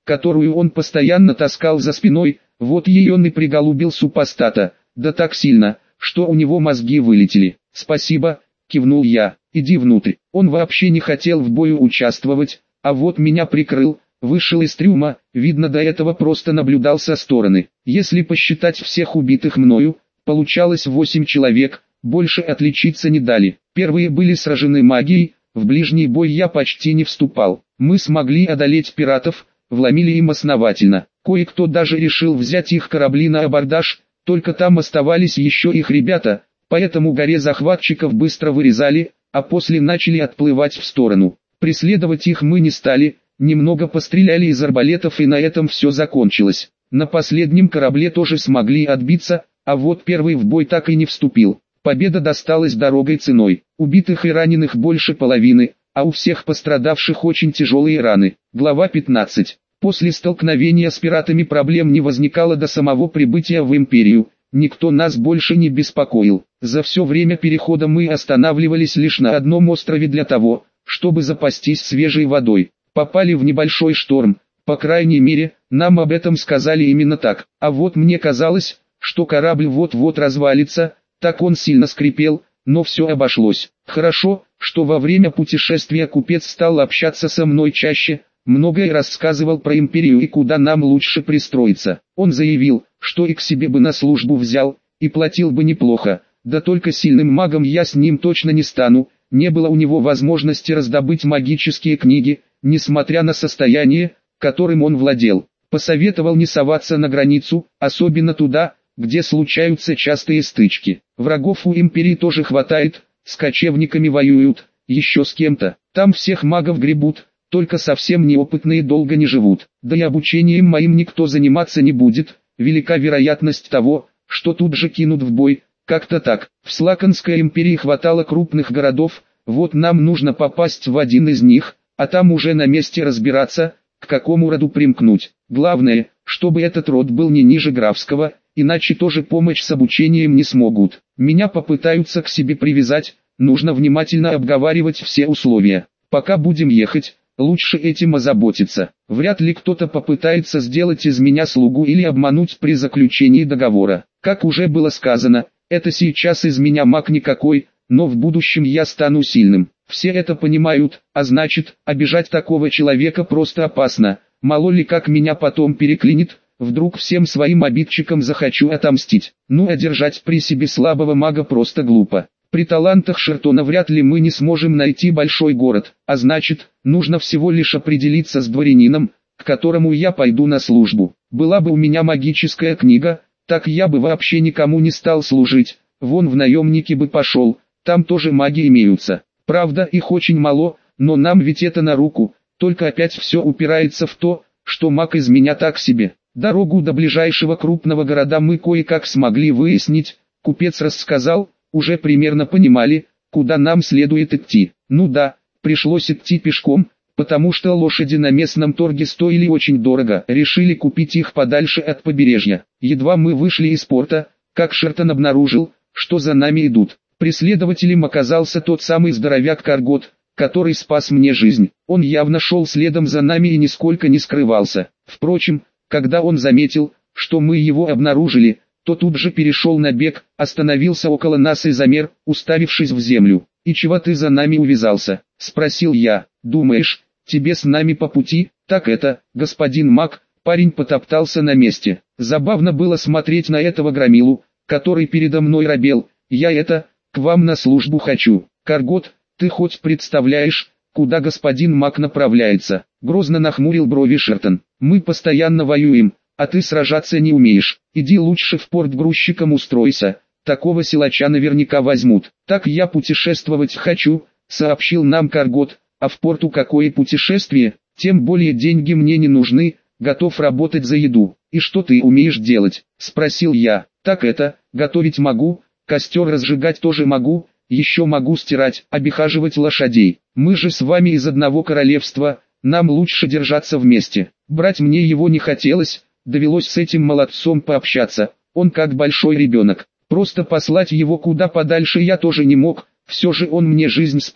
которую он постоянно таскал за спиной, вот ее он и приголубил супостата, да так сильно, что у него мозги вылетели. «Спасибо», — кивнул я, — «иди внутрь». Он вообще не хотел в бою участвовать, а вот меня прикрыл, вышел из трюма, видно до этого просто наблюдал со стороны. Если посчитать всех убитых мною, получалось 8 человек, больше отличиться не дали. Первые были сражены магией, в ближний бой я почти не вступал. Мы смогли одолеть пиратов, вломили им основательно. Кое-кто даже решил взять их корабли на абордаж, только там оставались еще их ребята, поэтому горе захватчиков быстро вырезали, а после начали отплывать в сторону. Преследовать их мы не стали, немного постреляли из арбалетов и на этом все закончилось. На последнем корабле тоже смогли отбиться, а вот первый в бой так и не вступил. Победа досталась дорогой ценой. Убитых и раненых больше половины, а у всех пострадавших очень тяжелые раны. Глава 15. После столкновения с пиратами проблем не возникало до самого прибытия в Империю. Никто нас больше не беспокоил. За все время перехода мы останавливались лишь на одном острове для того, чтобы запастись свежей водой. Попали в небольшой шторм, по крайней мере, нам об этом сказали именно так. А вот мне казалось, что корабль вот-вот развалится, так он сильно скрипел, но все обошлось. Хорошо, что во время путешествия купец стал общаться со мной чаще, многое рассказывал про Империю и куда нам лучше пристроиться. Он заявил, что и к себе бы на службу взял, и платил бы неплохо, да только сильным магом я с ним точно не стану, не было у него возможности раздобыть магические книги, несмотря на состояние, которым он владел. Посоветовал не соваться на границу, особенно туда, где случаются частые стычки. Врагов у Империи тоже хватает, с кочевниками воюют, еще с кем-то. Там всех магов гребут, только совсем неопытные долго не живут. Да и обучением моим никто заниматься не будет, велика вероятность того, что тут же кинут в бой. Как-то так. В Слаконской Империи хватало крупных городов, вот нам нужно попасть в один из них, а там уже на месте разбираться, к какому роду примкнуть. Главное, чтобы этот род был не ниже графского, иначе тоже помочь с обучением не смогут. Меня попытаются к себе привязать, нужно внимательно обговаривать все условия. Пока будем ехать, лучше этим озаботиться. Вряд ли кто-то попытается сделать из меня слугу или обмануть при заключении договора. Как уже было сказано, это сейчас из меня маг никакой, но в будущем я стану сильным. Все это понимают, а значит, обижать такого человека просто опасно. Мало ли как меня потом переклинит, вдруг всем своим обидчикам захочу отомстить. Ну а держать при себе слабого мага просто глупо. При талантах Шертона вряд ли мы не сможем найти большой город, а значит, нужно всего лишь определиться с дворянином, к которому я пойду на службу. Была бы у меня магическая книга, так я бы вообще никому не стал служить, вон в наемники бы пошел, там тоже маги имеются. Правда, их очень мало, но нам ведь это на руку, только опять все упирается в то, что маг из меня так себе. Дорогу до ближайшего крупного города мы кое-как смогли выяснить, купец рассказал, уже примерно понимали, куда нам следует идти. Ну да, пришлось идти пешком, потому что лошади на местном торге стоили очень дорого. Решили купить их подальше от побережья. Едва мы вышли из порта, как Шертон обнаружил, что за нами идут. Преследователем оказался тот самый здоровяк Каргот, который спас мне жизнь. Он явно шел следом за нами и нисколько не скрывался. Впрочем, когда он заметил, что мы его обнаружили, то тут же перешел на бег, остановился около нас и замер, уставившись в землю. «И чего ты за нами увязался?» — спросил я. «Думаешь, тебе с нами по пути?» «Так это, господин маг», — парень потоптался на месте. Забавно было смотреть на этого громилу, который передо мной робел. «Я к вам на службу хочу. Каргот, ты хоть представляешь, куда господин маг направляется?» Грозно нахмурил брови Шертон. «Мы постоянно воюем, а ты сражаться не умеешь. Иди лучше в порт грузчиком устройся, такого силача наверняка возьмут». «Так я путешествовать хочу», — сообщил нам Каргот. «А в порту какое путешествие? Тем более деньги мне не нужны, готов работать за еду». «И что ты умеешь делать?» — спросил я. «Так готовить могу, костер разжигать тоже могу, еще могу стирать, обихаживать лошадей. Мы же с вами из одного королевства, нам лучше держаться вместе». Брать мне его не хотелось, довелось с этим молодцом пообщаться, он как большой ребенок. Просто послать его куда подальше я тоже не мог, все же он мне жизнь спас,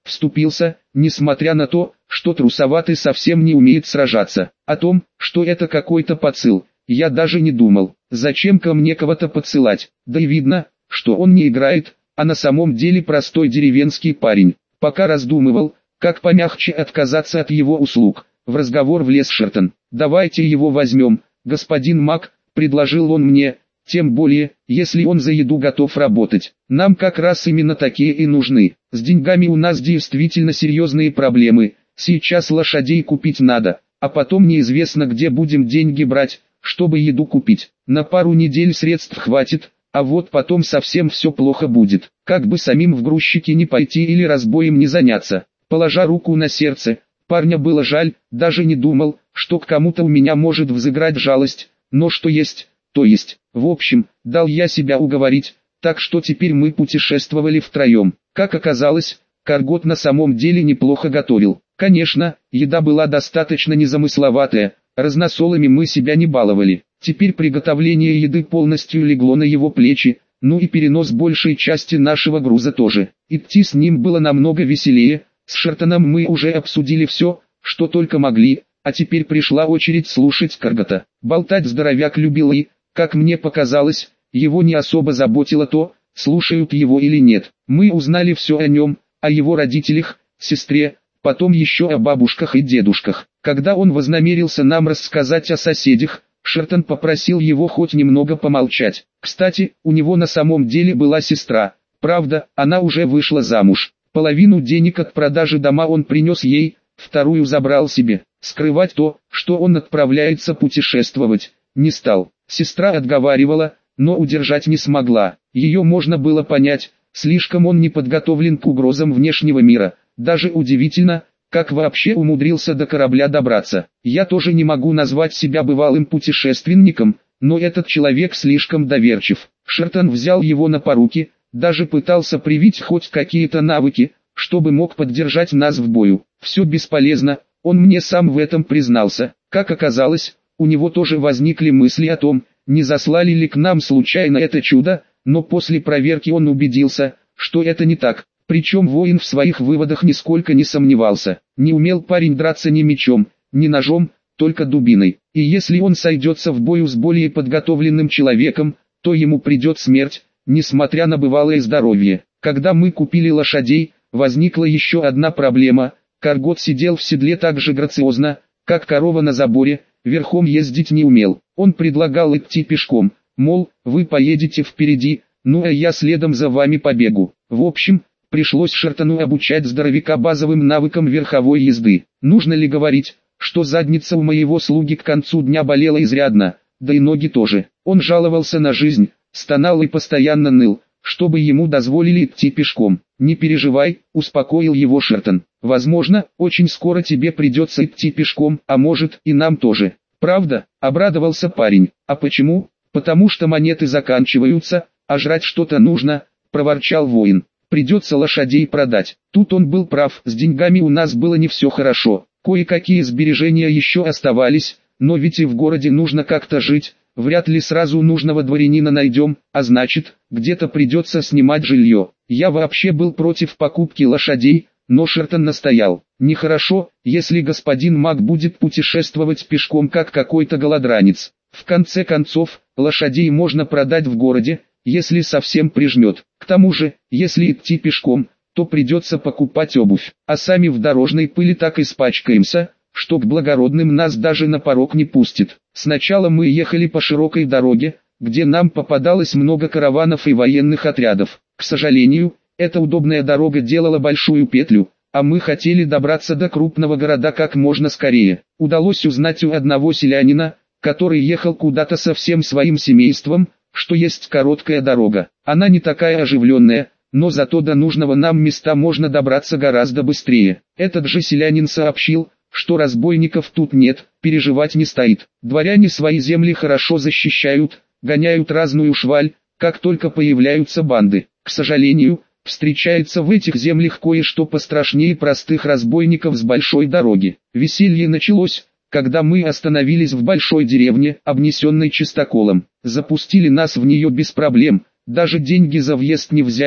вступился, несмотря на то, что трусоватый совсем не умеет сражаться. О том, что это какой-то подсыл, я даже не думал. Зачем ко мне кого-то подсылать? Да и видно, что он не играет, а на самом деле простой деревенский парень. Пока раздумывал, как помягче отказаться от его услуг, в разговор влез Шертон. «Давайте его возьмем, господин Мак», — предложил он мне, — «тем более, если он за еду готов работать. Нам как раз именно такие и нужны. С деньгами у нас действительно серьезные проблемы, сейчас лошадей купить надо, а потом неизвестно где будем деньги брать, чтобы еду купить. На пару недель средств хватит, а вот потом совсем все плохо будет. Как бы самим в грузчики не пойти или разбоем не заняться». Положа руку на сердце, парня было жаль, даже не думал, что к кому-то у меня может взыграть жалость, но что есть, то есть. В общем, дал я себя уговорить, так что теперь мы путешествовали втроем. Как оказалось, Каргот на самом деле неплохо готовил. Конечно, еда была достаточно незамысловатая, разносолами мы себя не баловали. Теперь приготовление еды полностью легло на его плечи, ну и перенос большей части нашего груза тоже. Идти с ним было намного веселее. С Шертоном мы уже обсудили все, что только могли, а теперь пришла очередь слушать Каргота. Болтать здоровяк любил и, как мне показалось, его не особо заботило то, слушают его или нет. Мы узнали все о нем, о его родителях, сестре, потом еще о бабушках и дедушках. Когда он вознамерился нам рассказать о соседях, Шертон попросил его хоть немного помолчать. Кстати, у него на самом деле была сестра, правда, она уже вышла замуж. Половину денег от продажи дома он принес ей, вторую забрал себе. Скрывать то, что он отправляется путешествовать, не стал. Сестра отговаривала, но удержать не смогла. Ее можно было понять, слишком он не подготовлен к угрозам внешнего мира. Даже удивительно, как вообще умудрился до корабля добраться. Я тоже не могу назвать себя бывалым путешественником, но этот человек слишком доверчив. Шертон взял его на поруки, даже пытался привить хоть какие-то навыки, чтобы мог поддержать нас в бою. Все бесполезно, он мне сам в этом признался. Как оказалось, у него тоже возникли мысли о том, не заслали ли к нам случайно это чудо, но после проверки он убедился, что это не так. Причем воин в своих выводах нисколько не сомневался. Не умел парень драться ни мечом, ни ножом, только дубиной. И если он сойдется в бою с более подготовленным человеком, то ему придет смерть, несмотря на бывалое здоровье. Когда мы купили лошадей, возникла еще одна проблема. Каргот сидел в седле так же грациозно, как корова на заборе, верхом ездить не умел. Он предлагал идти пешком, мол, вы поедете впереди, ну а я следом за вами побегу. В общем, пришлось Шертону обучать здоровяка базовым навыкам верховой езды. Нужно ли говорить, что задница у моего слуги к концу дня болела изрядно, да и ноги тоже. Он жаловался на жизнь, стонал и постоянно ныл, чтобы ему дозволили идти пешком. «Не переживай», — успокоил его Шертон. «Возможно, очень скоро тебе придется идти пешком, а может и нам тоже». «Правда?» — обрадовался парень. «А почему?» «Потому что монеты заканчиваются, а жрать что-то нужно», — проворчал воин. «Придется лошадей продать». Тут он был прав, с деньгами у нас было не все хорошо. Кое-какие сбережения еще оставались, но ведь и в городе нужно как-то жить. Вряд ли сразу нужного дворянина найдем, а значит, где-то придется снимать жилье. Я вообще был против покупки лошадей, но Шертон настоял. Нехорошо, если господин Мак будет путешествовать пешком как какой-то голодранец. В конце концов, лошадей можно продать в городе, если совсем прижмет. К тому же, если идти пешком, то придется покупать обувь, а сами в дорожной пыли так испачкаемся, что к благородным нас даже на порог не пустит. Сначала мы ехали по широкой дороге, где нам попадалось много караванов и военных отрядов. К сожалению, эта удобная дорога делала большую петлю, а мы хотели добраться до крупного города как можно скорее. Удалось узнать у одного селянина, который ехал куда-то со всем своим семейством, что есть короткая дорога. Она не такая оживленная, но зато до нужного нам места можно добраться гораздо быстрее. Этот же селянин сообщил, что разбойников тут нет, переживать не стоит. Дворяне свои земли хорошо защищают, гоняют разную шваль, как только появляются банды. К сожалению, встречается в этих землях кое-что пострашнее простых разбойников с большой дороги. Веселье началось, когда мы остановились в большой деревне, обнесенной чистоколом. Запустили нас в нее без проблем, даже деньги за въезд не взяли,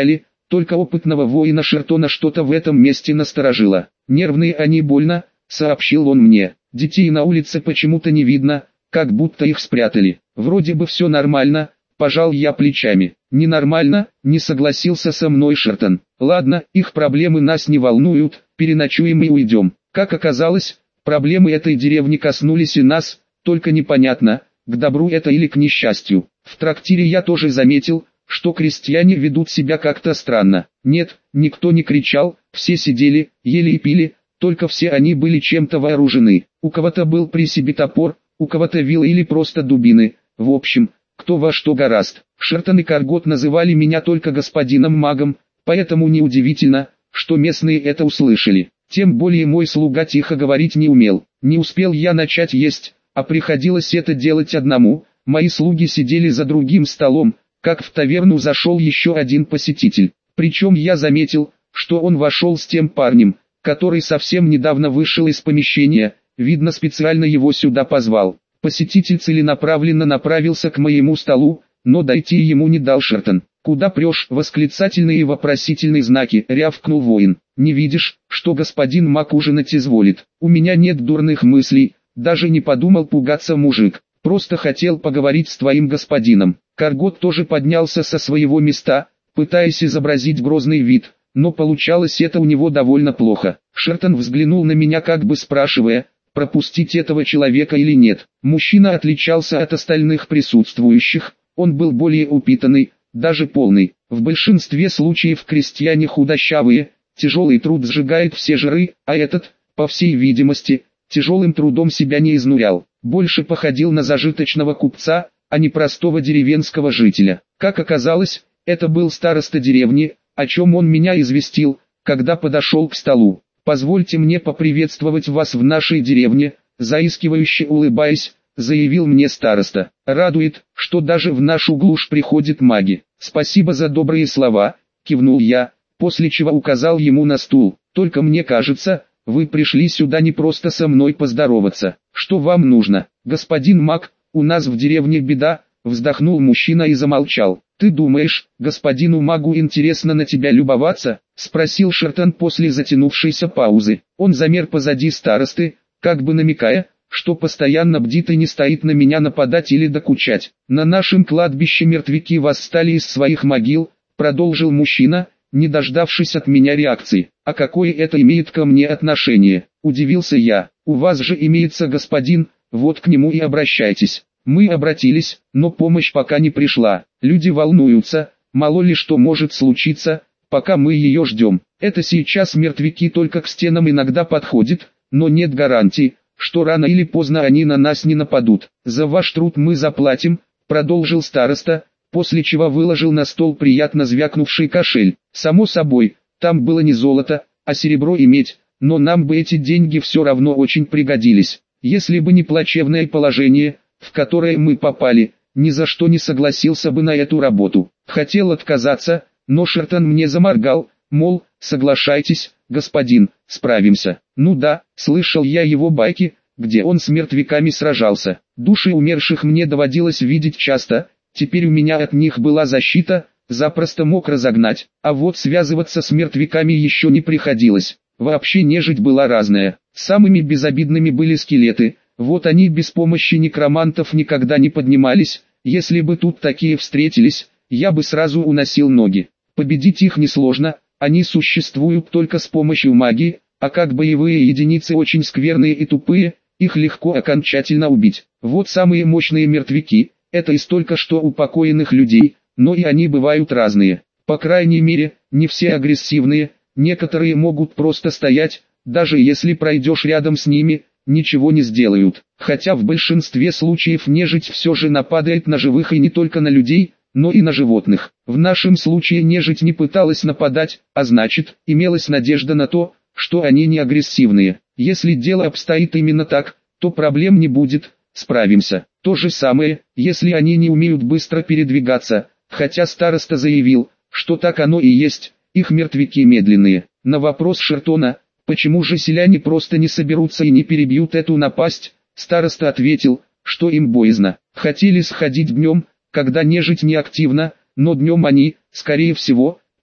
только опытного воина Шертона что-то в этом месте насторожило. «Нервные они больно», — сообщил он мне. «Детей на улице почему-то не видно, как будто их спрятали. Вроде бы все нормально», — пожал я плечами. «Ненормально», — не согласился со мной Шертон. «Ладно, их проблемы нас не волнуют, переночуем и уйдем». Как оказалось, проблемы этой деревни коснулись и нас, только непонятно, к добру это или к несчастью. В трактире я тоже заметил, что крестьяне ведут себя как-то странно. Нет, никто не кричал, все сидели, ели и пили, только все они были чем-то вооружены. У кого-то был при себе топор, у кого-то вилы или просто дубины. В общем, кто во что горазд. Шертон и Каргот называли меня только господином-магом, поэтому неудивительно, что местные это услышали. Тем более мой слуга тихо говорить не умел. Не успел я начать есть, а приходилось это делать одному. Мои слуги сидели за другим столом, как в таверну зашел еще один посетитель. Причем я заметил, что он вошел с тем парнем, который совсем недавно вышел из помещения, видно специально его сюда позвал. Посетитель целенаправленно направился к моему столу, но дойти ему не дал Шертон. «Куда прешь?» — восклицательные и вопросительные знаки, рявкнул воин. «Не видишь, что господин маг ужинать изволит? У меня нет дурных мыслей, даже не подумал пугаться мужик. Просто хотел поговорить с твоим господином». Каргот тоже поднялся со своего места, пытаясь изобразить грозный вид, но получалось это у него довольно плохо. Шертон взглянул на меня, как бы спрашивая, пропустить этого человека или нет. Мужчина отличался от остальных присутствующих, он был более упитанный, даже полный. В большинстве случаев крестьяне худощавые, тяжелый труд сжигает все жиры, а этот, по всей видимости, тяжелым трудом себя не изнурял. Больше походил на зажиточного купца, а не простого деревенского жителя. Как оказалось, это был староста деревни, о чем он меня известил, когда подошел к столу. «Позвольте мне поприветствовать вас в нашей деревне», заискивающе улыбаясь, заявил мне староста. «Радует, что даже в нашу глушь приходят маги». «Спасибо за добрые слова», кивнул я, после чего указал ему на стул. «Только мне кажется, вы пришли сюда не просто со мной поздороваться. Что вам нужно?» «Господин маг, у нас в деревне беда», вздохнул мужчина и замолчал. «Ты думаешь, господину магу интересно на тебя любоваться?» спросил Шертон после затянувшейся паузы. Он замер позади старосты, как бы намекая, что постоянно бдит и не стоит на меня нападать или докучать. «На нашем кладбище мертвяки восстали из своих могил», продолжил мужчина, не дождавшись от меня реакции. «А какое это имеет ко мне отношение?» Удивился я. «У вас же имеется господин, вот к нему и обращайтесь». Мы обратились, но помощь пока не пришла. Люди волнуются, мало ли что может случиться, пока мы ее ждем. Это сейчас мертвяки только к стенам иногда подходят, но нет гарантий, что рано или поздно они на нас не нападут. «За ваш труд мы заплатим», продолжил староста, после чего выложил на стол приятно звякнувший кошель. Само собой, там было не золото, а серебро и медь, но нам бы эти деньги все равно очень пригодились. Если бы не плачевное положение, в которое мы попали, ни за что не согласился бы на эту работу. Хотел отказаться, но Шертон мне заморгал, мол, соглашайтесь, господин, справимся. Ну да, слышал я его байки, где он с мертвяками сражался. Души умерших мне доводилось видеть часто, теперь у меня от них была защита, запросто мог разогнать, а вот связываться с мертвяками еще не приходилось. Вообще нежить была разная, самыми безобидными были скелеты. Вот они без помощи некромантов никогда не поднимались, если бы тут такие встретились, я бы сразу уносил ноги. Победить их несложно, они существуют только с помощью магии, а как боевые единицы очень скверные и тупые, их легко окончательно убить. Вот самые мощные мертвяки, это из только что упокоенных людей, но и они бывают разные. По крайней мере, не все агрессивные, некоторые могут просто стоять, даже если пройдешь рядом с ними, ничего не сделают. Хотя в большинстве случаев нежить все же нападает на живых и не только на людей, но и на животных. В нашем случае нежить не пыталась нападать, а значит, имелась надежда на то, что они не агрессивные. Если дело обстоит именно так, то проблем не будет, справимся. То же самое, если они не умеют быстро передвигаться, хотя староста заявил, что так оно и есть, их мертвяки медленные. На вопрос Шертона, почему же селяне просто не соберутся и не перебьют эту напасть, староста ответил, что им боязно. Хотели сходить днем, когда нежить не активна, но днем они, скорее всего,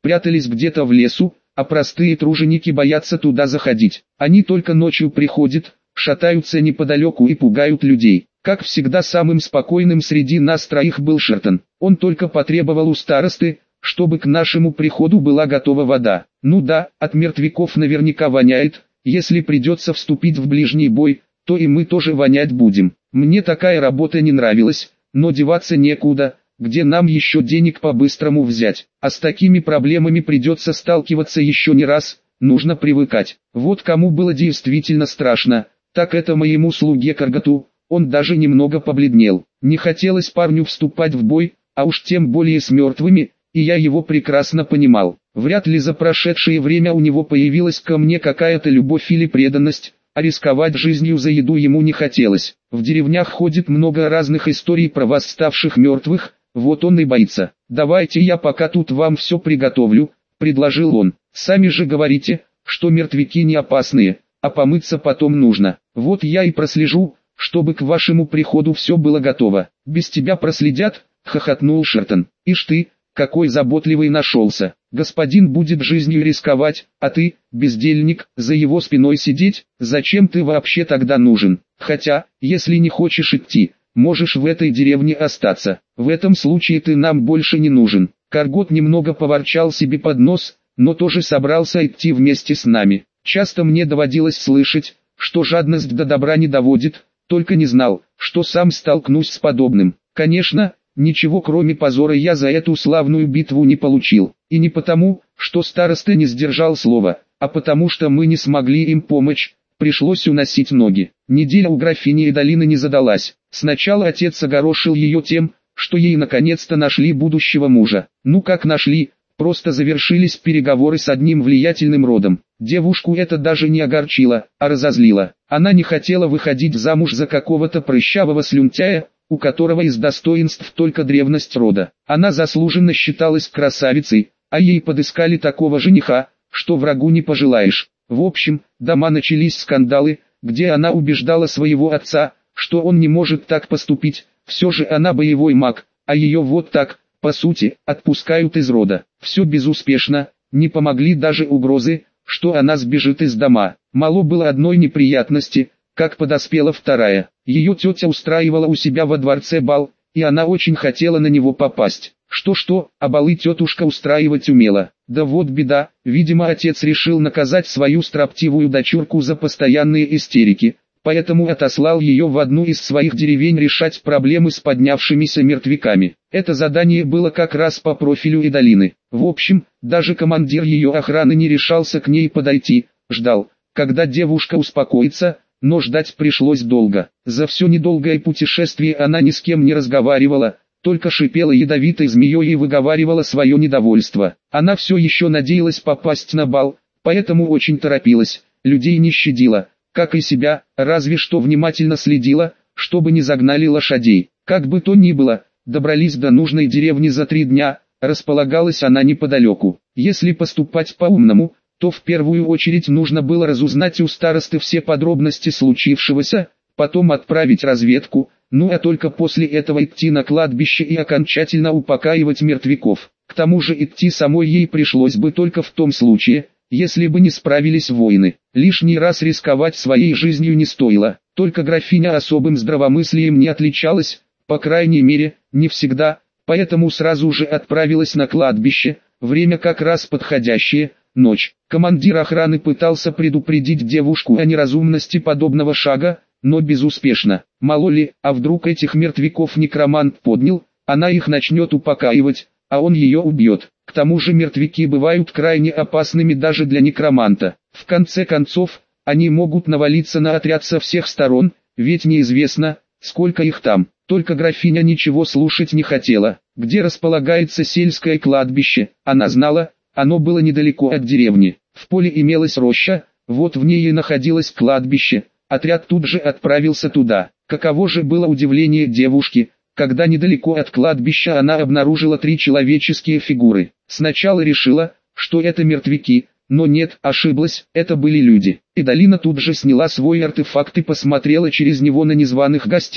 прятались где-то в лесу, а простые труженики боятся туда заходить. Они только ночью приходят, шатаются неподалеку и пугают людей. Как всегда, самым спокойным среди нас троих был Шертон. Он только потребовал у старосты, чтобы к нашему приходу была готова вода. Ну да, от мертвяков наверняка воняет, если придется вступить в ближний бой, то и мы тоже вонять будем. Мне такая работа не нравилась, но деваться некуда, где нам еще денег по-быстрому взять. А с такими проблемами придется сталкиваться еще не раз, нужно привыкать. Вот кому было действительно страшно, так это моему слуге Каргату. Он даже немного побледнел. Не хотелось парню вступать в бой, а уж тем более с мертвыми, и я его прекрасно понимал. Вряд ли за прошедшее время у него появилась ко мне какая-то любовь или преданность, а рисковать жизнью за еду ему не хотелось. В деревнях ходит много разных историй про восставших мертвых, вот он и боится. «Давайте я пока тут вам все приготовлю», — предложил он. «Сами же говорите, что мертвяки не опасные, а помыться потом нужно. Вот я и прослежу, чтобы к вашему приходу все было готово». «Без тебя проследят», — хохотнул Шертон. «Ишь ты, какой заботливый нашелся. Господин будет жизнью рисковать, а ты, бездельник, за его спиной сидеть, зачем ты вообще тогда нужен? Хотя, если не хочешь идти, можешь в этой деревне остаться. В этом случае ты нам больше не нужен». Каргот немного поворчал себе под нос, но тоже собрался идти вместе с нами. Часто мне доводилось слышать, что жадность до добра не доводит, только не знал, что сам столкнусь с подобным. Конечно, ничего кроме позора я за эту славную битву не получил. И не потому, что староста не сдержал слова, а потому что мы не смогли им помочь, пришлось уносить ноги. Неделя у графини Эдалины не задалась. Сначала отец огорошил ее тем, что ей наконец-то нашли будущего мужа. Ну как нашли, просто завершились переговоры с одним влиятельным родом. Девушку это даже не огорчило, а разозлило. Она не хотела выходить замуж за какого-то прыщавого слюнтяя, у которого из достоинств только древность рода. Она заслуженно считалась красавицей, а ей подыскали такого жениха, что врагу не пожелаешь. В общем, дома начались скандалы, где она убеждала своего отца, что он не может так поступить, все же она боевой маг, а ее вот так, по сути, отпускают из рода. Все безуспешно, не помогли даже угрозы, что она сбежит из дома. Мало было одной неприятности, как подоспела вторая. Ее тетя устраивала у себя во дворце бал, и она очень хотела на него попасть. Что-что, а балы тетушка устраивать умела. Да вот беда, видимо отец решил наказать свою строптивую дочурку за постоянные истерики, поэтому отослал ее в одну из своих деревень решать проблемы с поднявшимися мертвяками. Это задание было как раз по профилю Эдалины. В общем, даже командир ее охраны не решался к ней подойти, ждал, когда девушка успокоится, но ждать пришлось долго. За все недолгое путешествие она ни с кем не разговаривала, только шипела ядовитой змеей и выговаривала свое недовольство. Она все еще надеялась попасть на бал, поэтому очень торопилась, людей не щадила, как и себя, разве что внимательно следила, чтобы не загнали лошадей. Как бы то ни было, добрались до нужной деревни за 3 дня, располагалась она неподалеку. Если поступать по-умному, то в первую очередь нужно было разузнать у старосты все подробности случившегося, потом отправить разведку, ну а только после этого идти на кладбище и окончательно упокаивать мертвяков. К тому же идти самой ей пришлось бы только в том случае, если бы не справились воины. Лишний раз рисковать своей жизнью не стоило, только графиня особым здравомыслием не отличалась, по крайней мере, не всегда, поэтому сразу же отправилась на кладбище, время как раз подходящее, ночь. Командир охраны пытался предупредить девушку о неразумности подобного шага, но безуспешно. Мало ли, а вдруг этих мертвяков некромант поднял, она их начнет упокаивать, а он ее убьет. К тому же мертвяки бывают крайне опасными даже для некроманта. В конце концов, они могут навалиться на отряд со всех сторон, ведь неизвестно, сколько их там. Только графиня ничего слушать не хотела. Где располагается сельское кладбище, она знала, оно было недалеко от деревни. В поле имелась роща, вот в ней и находилось кладбище. Отряд тут же отправился туда. Каково же было удивление девушки, когда недалеко от кладбища она обнаружила 3 человеческие фигуры. Сначала решила, что это мертвяки, но нет, ошиблась, это были люди. Эдалина тут же сняла свой артефакт и посмотрела через него на незваных гостей.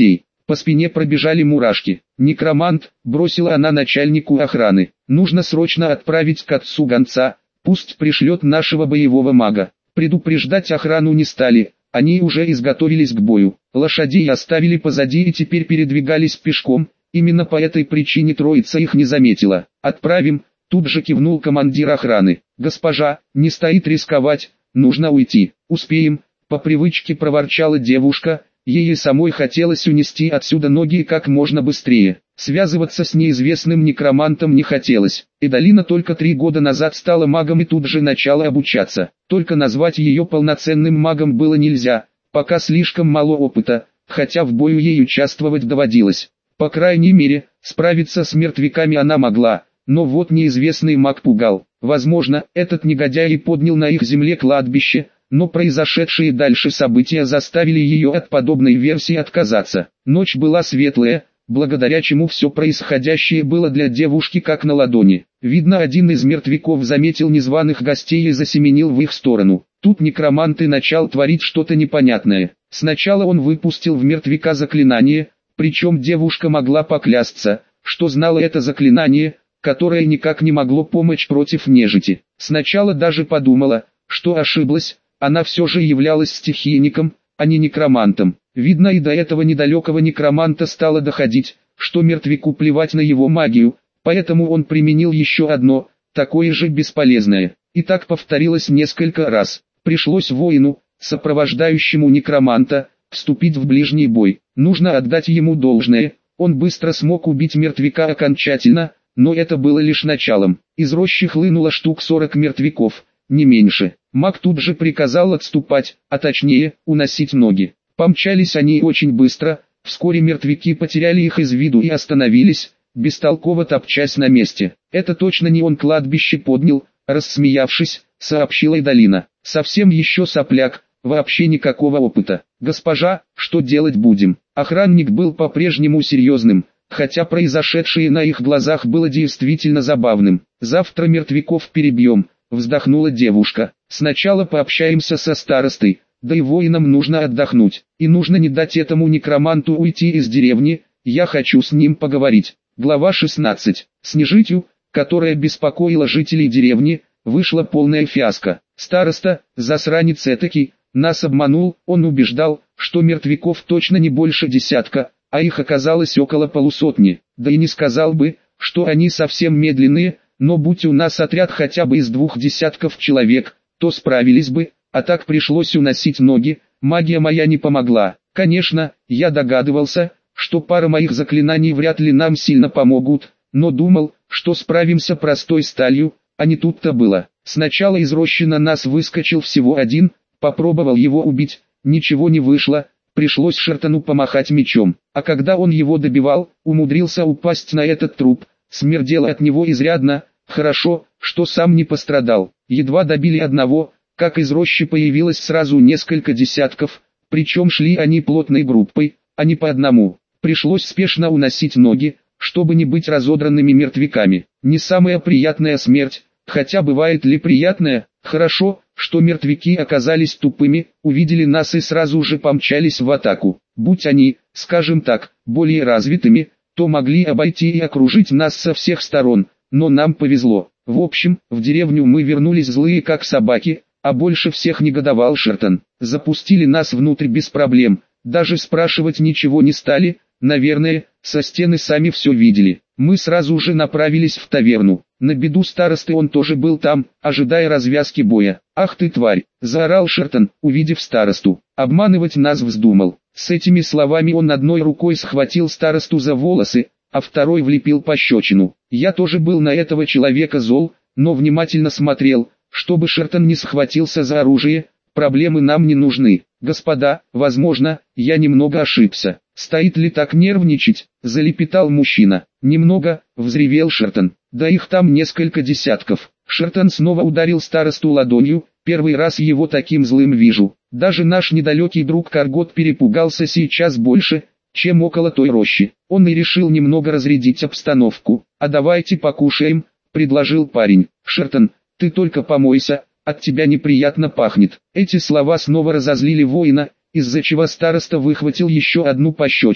По спине пробежали мурашки. «Некромант», — бросила она начальнику охраны, — «нужно срочно отправить к отцу гонца, пусть пришлет нашего боевого мага». Предупреждать охрану не стали, они уже изготовились к бою. Лошадей оставили позади и теперь передвигались пешком, именно по этой причине троица их не заметила. «Отправим», — тут же кивнул командир охраны. «Госпожа, не стоит рисковать, нужно уйти». «Успеем», — по привычке проворчала девушка, ей и самой хотелось унести отсюда ноги как можно быстрее. Связываться с неизвестным некромантом не хотелось. Эдалина только 3 года назад стала магом и тут же начала обучаться. Только назвать ее полноценным магом было нельзя, пока слишком мало опыта, хотя в бою ей участвовать доводилось. По крайней мере, справиться с мертвяками она могла, но вот неизвестный маг пугал. Возможно, этот негодяй и поднял на их земле кладбище, но произошедшие дальше события заставили ее от подобной версии отказаться. Ночь была светлая, благодаря чему все происходящее было для девушки как на ладони. Видно, один из мертвяков заметил незваных гостей и засеменил в их сторону. Тут некромант и начал творить что-то непонятное. Сначала он выпустил в мертвяка заклинание, причем девушка могла поклясться, что знала это заклинание, которое никак не могло помочь против нежити. Сначала даже подумала, что ошиблась, она все же являлась стихийником, а не некромантом. Видно, и до этого недалекого некроманта стало доходить, что мертвяку плевать на его магию, поэтому он применил еще одно, такое же бесполезное. И так повторилось несколько раз. Пришлось воину, сопровождающему некроманта, вступить в ближний бой. Нужно отдать ему должное, он быстро смог убить мертвяка окончательно, но это было лишь началом. Из рощи хлынуло штук 40 мертвяков, не меньше. Маг тут же приказал отступать, а точнее, уносить ноги. Помчались они очень быстро, вскоре мертвяки потеряли их из виду и остановились, бестолково топчась на месте. «Это точно не он кладбище поднял», — рассмеявшись, сообщила Эдалина. «Совсем еще сопляк, вообще никакого опыта». «Госпожа, что делать будем?» Охранник был по-прежнему серьезным, хотя произошедшее на их глазах было действительно забавным. «Завтра мертвяков перебьем», — вздохнула девушка. «Сначала пообщаемся со старостой, да и воинам нужно отдохнуть. И нужно не дать этому некроманту уйти из деревни, я хочу с ним поговорить». Глава 16. С нежитью, которая беспокоила жителей деревни, вышла полная фиаско. Староста, засранец этакий, нас обманул, он убеждал, что мертвяков точно не больше десятка, а их оказалось около полусотни. Да и не сказал бы, что они совсем медленные, но будь у нас отряд хотя бы из 2 десятков человек, то справились бы, а так пришлось уносить ноги, магия моя не помогла. Конечно, я догадывался, что пара моих заклинаний вряд ли нам сильно помогут, но думал, что справимся простой сталью, а не тут-то было. Сначала из рощи на нас выскочил всего один, попробовал его убить, ничего не вышло, пришлось Шертону помахать мечом, а когда он его добивал, умудрился упасть на этот труп, смердело от него изрядно, хорошо, что сам не пострадал. Едва добили одного, как из рощи появилось сразу несколько десятков, причем шли они плотной группой, а не по одному. Пришлось спешно уносить ноги, чтобы не быть разодранными мертвяками. Не самая приятная смерть, хотя бывает ли приятная? Хорошо, что мертвяки оказались тупыми, увидели нас и сразу же помчались в атаку. Будь они, скажем так, более развитыми, то могли обойти и окружить нас со всех сторон, но нам повезло. В общем, в деревню мы вернулись злые как собаки, а больше всех негодовал Шертон. Запустили нас внутрь без проблем, даже спрашивать ничего не стали. Наверное, со стены сами все видели. Мы сразу же направились в таверну. На беду старосты он тоже был там, ожидая развязки боя. «Ах ты тварь!» – заорал Шертон, увидев старосту. Обманывать нас вздумал. С этими словами он одной рукой схватил старосту за волосы, а второй влепил пощечину. Я тоже был на этого человека зол, но внимательно смотрел, чтобы Шертон не схватился за оружие. Проблемы нам не нужны. Господа, возможно, я немного ошибся. «Стоит ли так нервничать?» – залепетал мужчина. «Немного», – взревел Шертон. «Да их там несколько десятков». Шертон снова ударил старосту ладонью, первый раз его таким злым вижу. Даже наш недалекий друг Каргот перепугался сейчас больше, чем около той рощи. Он и решил немного разрядить обстановку. «А давайте покушаем», – предложил парень. «Шертон, ты только помойся, от тебя неприятно пахнет». Эти слова снова разозлили воина, из-за чего староста выхватил еще одну пощечину,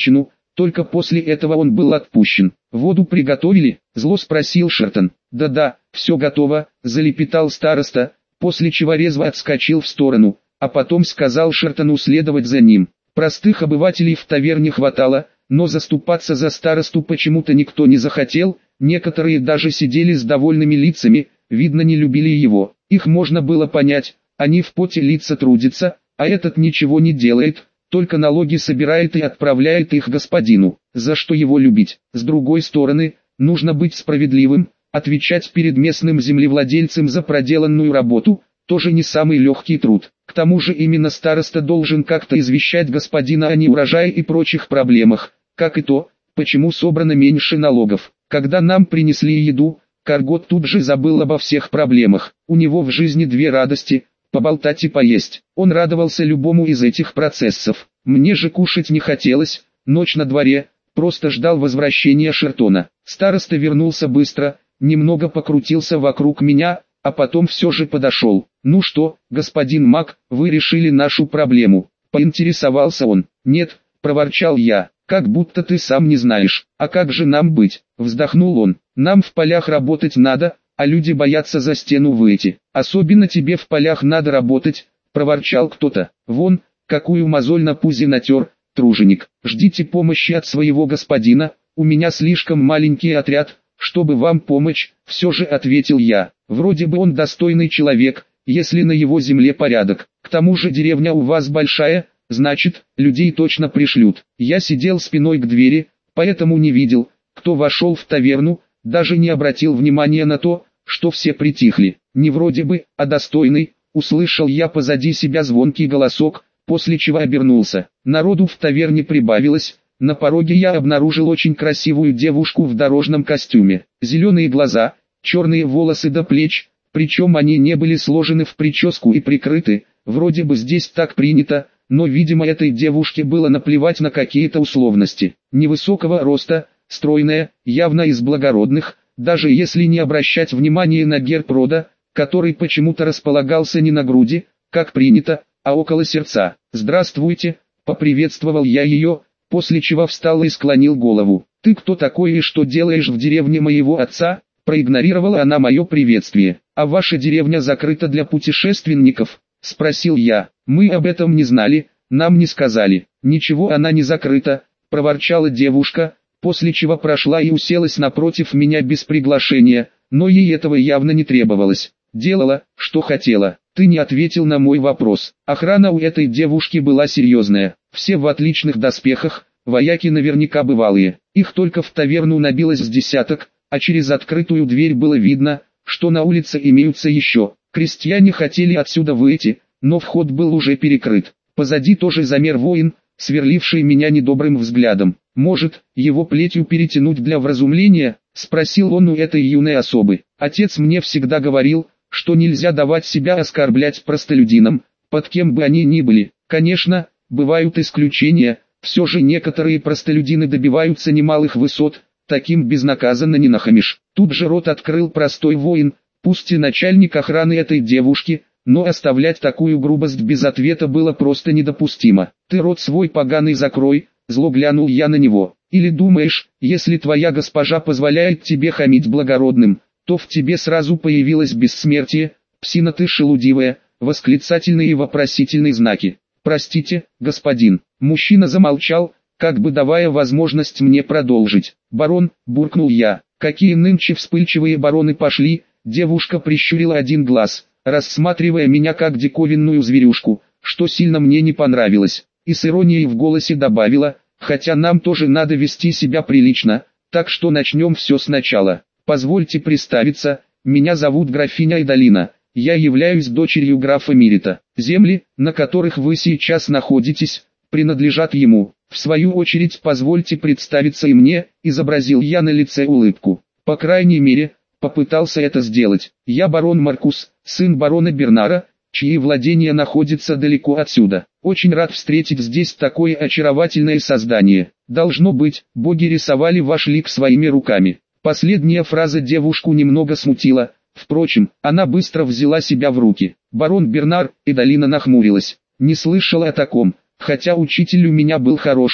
только после этого он был отпущен. «Воду приготовили?» – зло спросил Шертон. «Да-да, все готово», – залепетал староста, после чего резво отскочил в сторону, а потом сказал Шертону следовать за ним. Простых обывателей в таверне хватало, но заступаться за старосту почему-то никто не захотел, некоторые даже сидели с довольными лицами, видно не любили его. Их можно было понять, они в поте лица трудятся, а этот ничего не делает, только налоги собирает и отправляет их господину. За что его любить? С другой стороны, нужно быть справедливым, отвечать перед местным землевладельцем за проделанную работу, тоже не самый легкий труд. К тому же именно староста должен как-то извещать господина о неурожае и прочих проблемах, как и то, почему собрано меньше налогов. Когда нам принесли еду, Каргот тут же забыл обо всех проблемах. У него в жизни две радости – поболтать и поесть. Он радовался любому из этих процессов. Мне же кушать не хотелось, ночь на дворе, просто ждал возвращения Шертона. Староста вернулся быстро, немного покрутился вокруг меня, а потом все же подошел. «Ну что, господин Мак, вы решили нашу проблему?» – поинтересовался он. «Нет», – проворчал я, – «как будто ты сам не знаешь». «А как же нам быть?» – вздохнул он. «Нам в полях работать надо, а люди боятся за стену выйти. Особенно тебе в полях надо работать», – проворчал кто-то. «Вон, какую мозоль на пузе натер, труженик. Ждите помощи от своего господина, у меня слишком маленький отряд, чтобы вам помочь», – все же ответил я. «Вроде бы он достойный человек, если на его земле порядок. К тому же деревня у вас большая, значит, людей точно пришлют». Я сидел спиной к двери, поэтому не видел, кто вошел в таверну, даже не обратил внимания на то, что все притихли. «Не вроде бы, а достойный», – услышал я позади себя звонкий голосок, после чего обернулся. Народу в таверне прибавилось, на пороге я обнаружил очень красивую девушку в дорожном костюме. Зеленые глаза, черные волосы до плеч, причем они не были сложены в прическу и прикрыты, вроде бы здесь так принято, но видимо этой девушке было наплевать на какие-то условности. Невысокого роста, стройная, явно из благородных, даже если не обращать внимания на герб рода, который почему-то располагался не на груди, как принято, а около сердца. «Здравствуйте», — поприветствовал я ее, после чего встал и склонил голову. «Ты кто такой и что делаешь в деревне моего отца?» Проигнорировала она мое приветствие. «А ваша деревня закрыта для путешественников?» — спросил я. «Мы об этом не знали, нам не сказали». «Ничего, она не закрыта», — проворчала девушка, после чего прошла и уселась напротив меня без приглашения, но ей этого явно не требовалось. Делала, что хотела. «Ты не ответил на мой вопрос». Охрана у этой девушки была серьезная. Все в отличных доспехах, вояки наверняка бывалые. Их только в таверну набилось с десяток, а через открытую дверь было видно, что на улице имеются еще. Крестьяне хотели отсюда выйти, но вход был уже перекрыт. Позади тоже замер воин, сверливший меня недобрым взглядом. «Может, его плетью перетянуть для вразумления?» – спросил он у этой юной особы. «Отец мне всегда говорил, что нельзя давать себя оскорблять простолюдинам, под кем бы они ни были. Конечно, бывают исключения, все же некоторые простолюдины добиваются немалых высот, таким безнаказанно не нахамишь». Тут же рот открыл простой воин, пусть и начальник охраны этой девушки, но оставлять такую грубость без ответа было просто недопустимо. «Ты рот свой поганый закрой», — зло глянул я на него. «Или думаешь, если твоя госпожа позволяет тебе хамить благородным, то в тебе сразу появилось бессмертие? Псина ты шелудивая», восклицательные и вопросительные знаки. «Простите, господин». Мужчина замолчал, как бы давая возможность мне продолжить. «Барон», — буркнул я. «Какие нынче вспыльчивые бароны пошли?» Девушка прищурила один глаз, рассматривая меня как диковинную зверюшку, что сильно мне не понравилось, и с иронией в голосе добавила: «Хотя нам тоже надо вести себя прилично, так что начнем все сначала. Позвольте представиться, меня зовут графиня Эдалина, я являюсь дочерью графа Мирита. Земли, на которых вы сейчас находитесь, принадлежат ему. В свою очередь позвольте представиться и мне», изобразил я на лице улыбку. По крайней мере, попытался это сделать. «Я барон Маркус, сын барона Бернара, чьи владения находятся далеко отсюда. Очень рад встретить здесь такое очаровательное создание. Должно быть, боги рисовали ваш лик своими руками». Последняя фраза девушку немного смутила, впрочем, она быстро взяла себя в руки. «Барон Бернар», Эдалина нахмурилась. «Не слышала о таком, хотя учитель у меня был хороший,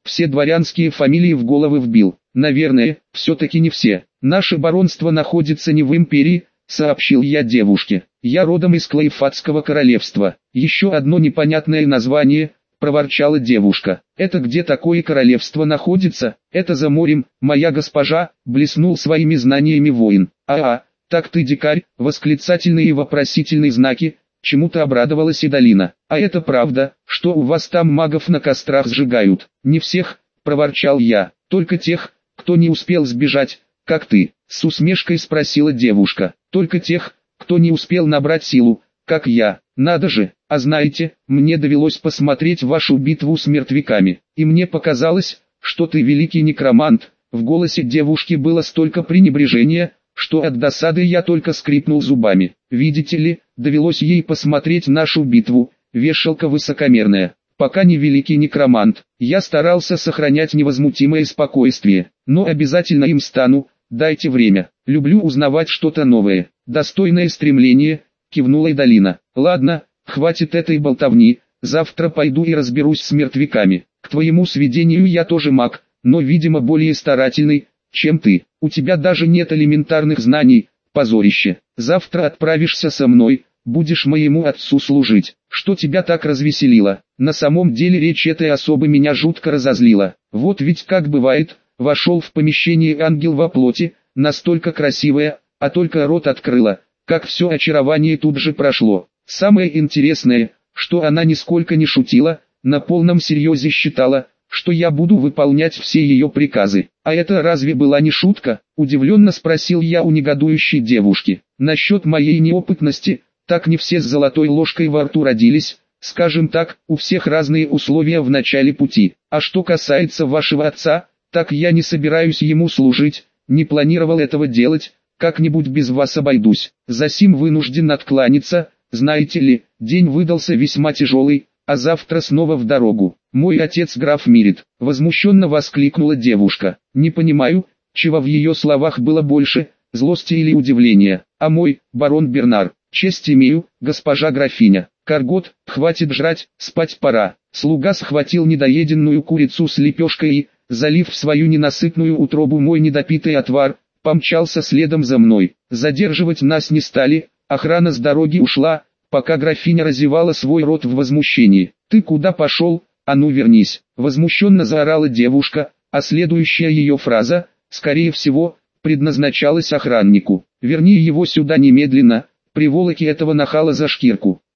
все дворянские фамилии в головы вбил. Наверное, все-таки не все. Наше баронство находится не в империи, сообщил я девушке. Я родом из Клайфатского королевства. Еще одно непонятное название, проворчала девушка. Это где такое королевство находится? Это за морем, моя госпожа, блеснул своими знаниями воин. Так ты дикарь, восклицательные и вопросительные знаки, чему-то обрадовалась Идалина. А это правда, что у вас там магов на кострах сжигают? Не всех, проворчал я, только тех, кто не успел сбежать, как ты, с усмешкой спросила девушка. Только тех, кто не успел набрать силу, как я. Надо же, а знаете, мне довелось посмотреть вашу битву с мертвяками, и мне показалось, что ты великий некромант. В голосе девушки было столько пренебрежения, что от досады я только скрипнул зубами. Видите ли, довелось ей посмотреть нашу битву, вешалка высокомерная. Пока не великий некромант, я старался сохранять невозмутимое спокойствие, но обязательно им стану, дайте время. Люблю узнавать что-то новое. Достойное стремление, кивнула Идалина. Ладно, хватит этой болтовни, завтра пойду и разберусь с мертвяками. К твоему сведению, я тоже маг, но видимо более старательный, чем ты. У тебя даже нет элементарных знаний, позорище. Завтра отправишься со мной, будешь моему отцу служить. Что тебя так развеселило? На самом деле речь этой особы меня жутко разозлила. Вот ведь как бывает, вошел в помещение ангел во плоти, настолько красивая, а только рот открыла, как все очарование тут же прошло. Самое интересное, что она нисколько не шутила, на полном серьезе считала, что я буду выполнять все ее приказы. А это разве была не шутка? Удивленно спросил я у негодующей девушки. Насчет моей неопытности, так не все с золотой ложкой во рту родились, скажем так, у всех разные условия в начале пути. А что касается вашего отца, так я не собираюсь ему служить, не планировал этого делать, как-нибудь без вас обойдусь. Засим вынужден откланяться, знаете ли, день выдался весьма тяжелый, а завтра снова в дорогу. Мой отец граф Мирит, возмущенно воскликнула девушка. Не понимаю, чего в ее словах было больше, злости или удивления. А мой, барон Бернар, честь имею, госпожа графиня. Каргот, хватит жрать, спать пора. Слуга схватил недоеденную курицу с лепешкой и, залив в свою ненасытную утробу мой недопитый отвар, помчался следом за мной. Задерживать нас не стали, охрана с дороги ушла, пока графиня разевала свой рот в возмущении. «Ты куда пошел? А ну вернись!» Возмущенно заорала девушка, а следующая ее фраза, скорее всего, предназначалась охраннику. «Верни его сюда немедленно, приволоки этого нахала за шкирку».